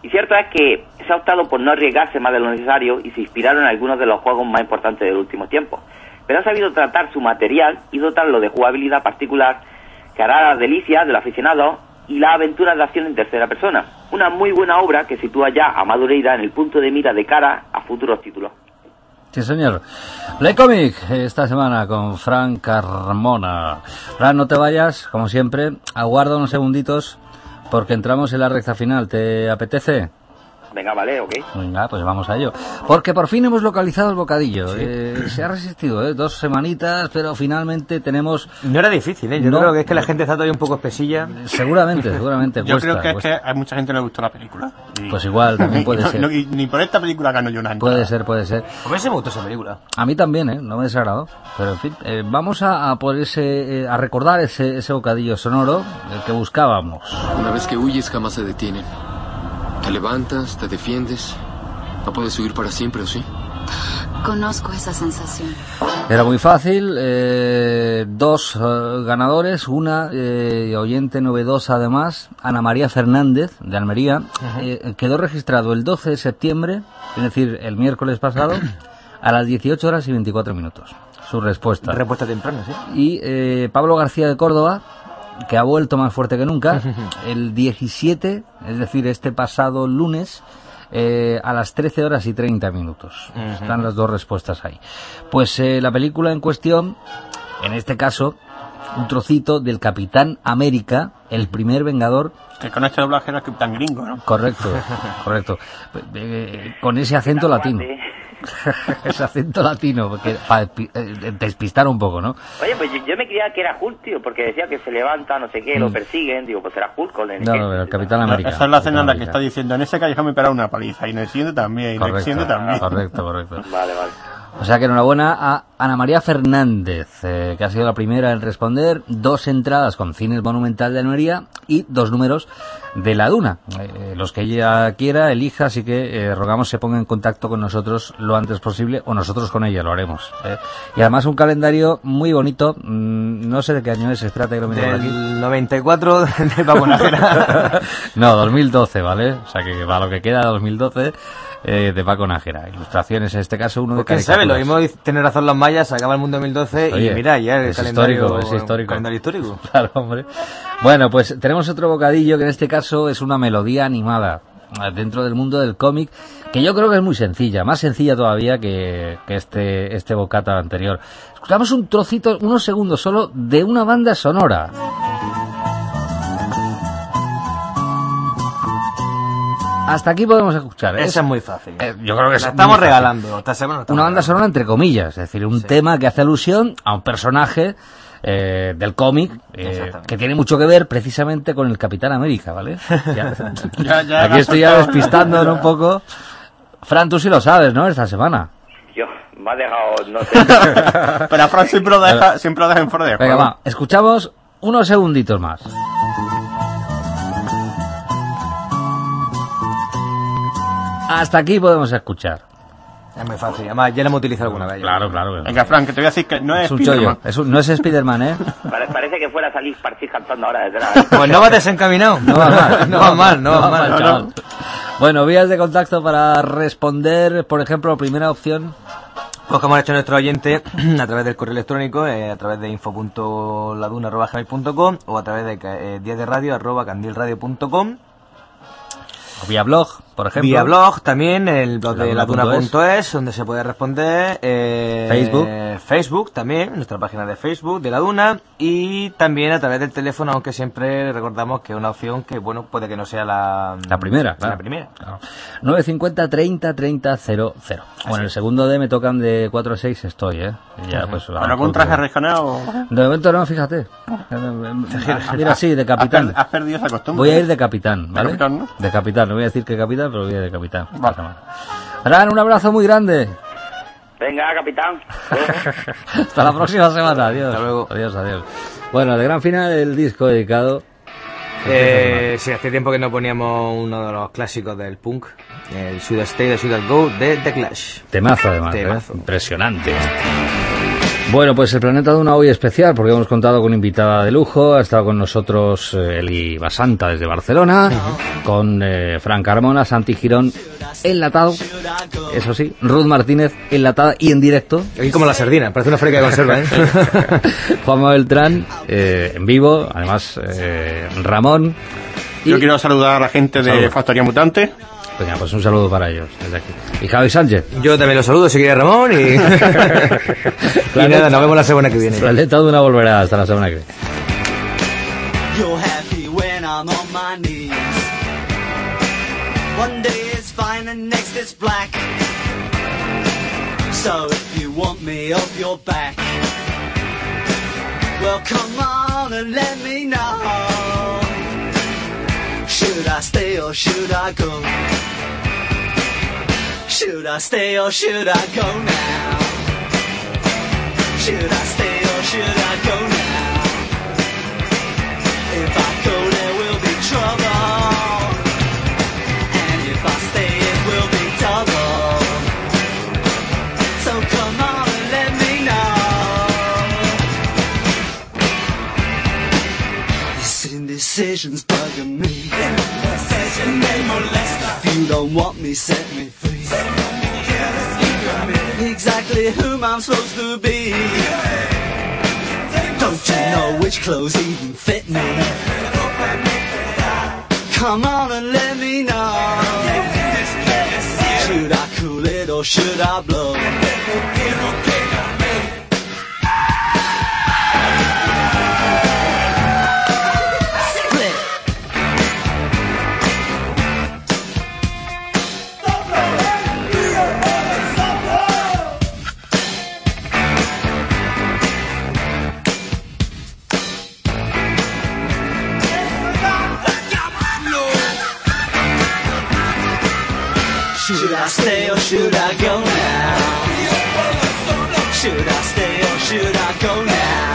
Y cierto es que se ha optado por no arriesgarse más de lo necesario y se inspiraron en algunos de los juegos más importantes del último tiempo. Pero han sabido tratar su material y dotarlo de jugabilidad particular que hará las delicias del aficionado y las aventuras de acción en tercera persona. Una muy buena obra que sitúa ya a Madureira en el punto de mira de cara a futuros títulos. Sí, señor. Play Comic esta semana con Fran Carmona. Fran, no te vayas, como siempre, aguarda unos segunditos porque entramos en la recta final. ¿Te apetece? Venga, vale, ok. Venga, pues vamos a ello. Porque por fin hemos localizado el bocadillo. Sí. Eh, se ha resistido, ¿eh? Dos semanitas, pero finalmente tenemos... No era difícil, ¿eh? Yo no, creo que es que la gente está todavía un poco espesilla. Seguramente, seguramente. Yo cuesta, creo que cuesta. es que a mucha gente no le gustó la película. Y... Pues igual, también puede no, ser. No, y ni por esta película gano yo nada. Puede ser, puede ser. A mí se me gustó esa película. A mí también, ¿eh? No me desagradó. Pero en fin, eh, vamos a, a por ese, eh, a recordar ese, ese bocadillo sonoro, el que buscábamos. Una vez que huyes, jamás se detienen. Te levantas, te defiendes. No puedes huir para siempre, ¿o sí? Conozco esa sensación. Era muy fácil. Eh, dos eh, ganadores. Una eh, oyente novedosa además, Ana María Fernández, de Almería. Eh, quedó registrado el doce de septiembre, es decir, el miércoles pasado, a las dieciocho horas y veinticuatro minutos. Su respuesta. Respuesta temprana, sí. Y eh, Pablo García de Córdoba, que ha vuelto más fuerte que nunca, el diecisiete, es decir, este pasado lunes, eh, a las trece horas y treinta minutos. Uh-huh. Están las dos respuestas ahí. Pues eh, la película en cuestión, en este caso, un trocito del Capitán América, el primer Vengador. Que con este doblaje era el Capitán Gringo, ¿no? Correcto, correcto. Eh, con ese acento latino. Ese acento latino, porque para eh, despistar un poco, ¿no? Oye, pues yo, yo me creía que era Hulk, tío, porque decía que se levanta, no sé qué, mm. lo persiguen, digo, pues era Hulk con el... No, no, el Capitán América. Esa es la escena en la que está diciendo, en ese callejón me pegaba una paliza, y en el siguiente también, y en el siguiente también. Correcto, correcto. Vale, vale. O sea que enhorabuena a Ana María Fernández, eh, que ha sido la primera en responder. Dos entradas con Cines Monumental de Almería y dos números de La Duna. Eh, los que ella quiera, elija, así que eh, rogamos se ponga en contacto con nosotros lo antes posible, o nosotros con ella, lo haremos. Eh. Y además un calendario muy bonito, mmm, no sé de qué año es, espérate que lo miro por aquí. Del noventa y cuatro de Paco Nájera. No, dos mil doce, ¿vale? O sea que para lo que queda dos mil doce... Eh, de Paco Nájera. Ilustraciones, en este caso, uno de caricaturas. ¿Quién sabe? Lo mismo tener razón los mayas, acaba el mundo dos mil doce. Oye, y mira, ya el es calendario histórico, es histórico. calendario histórico. Claro, hombre. Bueno, pues tenemos otro bocadillo que en este caso es una melodía animada dentro del mundo del cómic, que yo creo que es muy sencilla, más sencilla todavía que, que este, este bocata anterior. Escuchamos un trocito, unos segundos solo, de una banda sonora. Hasta aquí podemos escuchar. Esa es, es muy fácil. Eh, yo creo que la estamos regalando. Esta semana estamos una banda regalando. sonora entre comillas, es decir, un sí. tema que hace alusión a un personaje eh, del cómic eh, que tiene mucho que ver precisamente con el Capitán América, ¿vale? Ya, ya, ya aquí estoy ya despistando un poco. Fran, tú sí lo sabes, ¿no? Esta semana. Yo, me ha dejado, no sé. Pero a Fran siempre lo deja, siempre lo deja en fuera de juego. Venga, va, escuchamos unos segunditos más. Hasta aquí podemos escuchar. Es muy fácil, además ya lo hemos utilizado alguna vez. Claro, claro. Venga, Frank, que te voy a decir que no es, es un Spiderman. Es un, no es Spiderman, ¿eh? Parece que fuera a salir Parchís cantando ahora detrás. Pues no vas desencaminado. No va mal, no va mal, no va mal. No, no, no. Bueno, vías de contacto para responder, por ejemplo, primera opción. Pues como ha hecho nuestro oyente, a través del correo electrónico, eh, a través de info punto laduna arroba gmail punto com o a través de eh, diez de radio arroba candilradio punto com. O vía blog, por ejemplo. Vía blog también, el blog de laduna punto es, donde se puede responder. Eh, Facebook. Facebook también, nuestra página de Facebook de La Duna. Y también a través del teléfono, aunque siempre recordamos que es una opción que, bueno, puede que no sea la... La primera, claro. La primera. Claro. nueve cinco cero, treinta, treinta, cero, cero. Bueno, el segundo D me tocan de cuatro a seis, estoy, ¿eh? Y ya, pues, ¿con algún traje regionado? De momento no, fíjate. Mira, sí, de capitán. Has, per- has perdido esa costumbre. Voy a ir de capitán, ¿vale? De capitán, ¿no? De capitán, no voy a decir que capitán, pero voy a ir de capitán. Vale. Fran, un abrazo muy grande. Venga, capitán. Hasta la próxima semana, adiós. Hasta luego. Adiós, adiós. Bueno, de gran final el disco dedicado. Eh, sí, hace tiempo que no poníamos uno de los clásicos del punk, el Should I Stay, The Should I Go de The Clash. Temazo además, Temazo. ¿eh? Impresionante. Bueno, pues el Planeta Duna hoy especial, porque hemos contado con invitada de lujo. Ha estado con nosotros eh, Eli Basanta desde Barcelona, uh-huh. con eh, Fran Carmona, Santi Girón, enlatado, eso sí, Ruth Martínez, enlatada y en directo. Aquí como la sardina, parece una fábrica de conserva, ¿eh? Juanma Beltrán, eh, en vivo, además eh, Ramón. Y... Yo quiero saludar a la gente de Salud. Factoría Mutante. Venga, pues un saludo para ellos desde aquí. Y Javi Sánchez. Yo también los saludo, seguiré a Ramón y... y nada, nos vemos la semana que viene. Planeta Duna volverá hasta la semana que viene. You're happy when I'm on my knees. One day it's fine and next it's black. So if you want me off your back, well come on and let me know. Should I stay or should I go? Should I stay or should I go now? Should I stay or should I go now? If I go there will be trouble, and if I stay it will be double. So come on and let me know. This indecision's bugging me. If you don't want me, set me free. Exactly whom I'm supposed to be. Don't you know which clothes even fit me? Come on and let me know. Should I cool it or should I blow? Should I stay or should I go now? Should I stay or should I go now?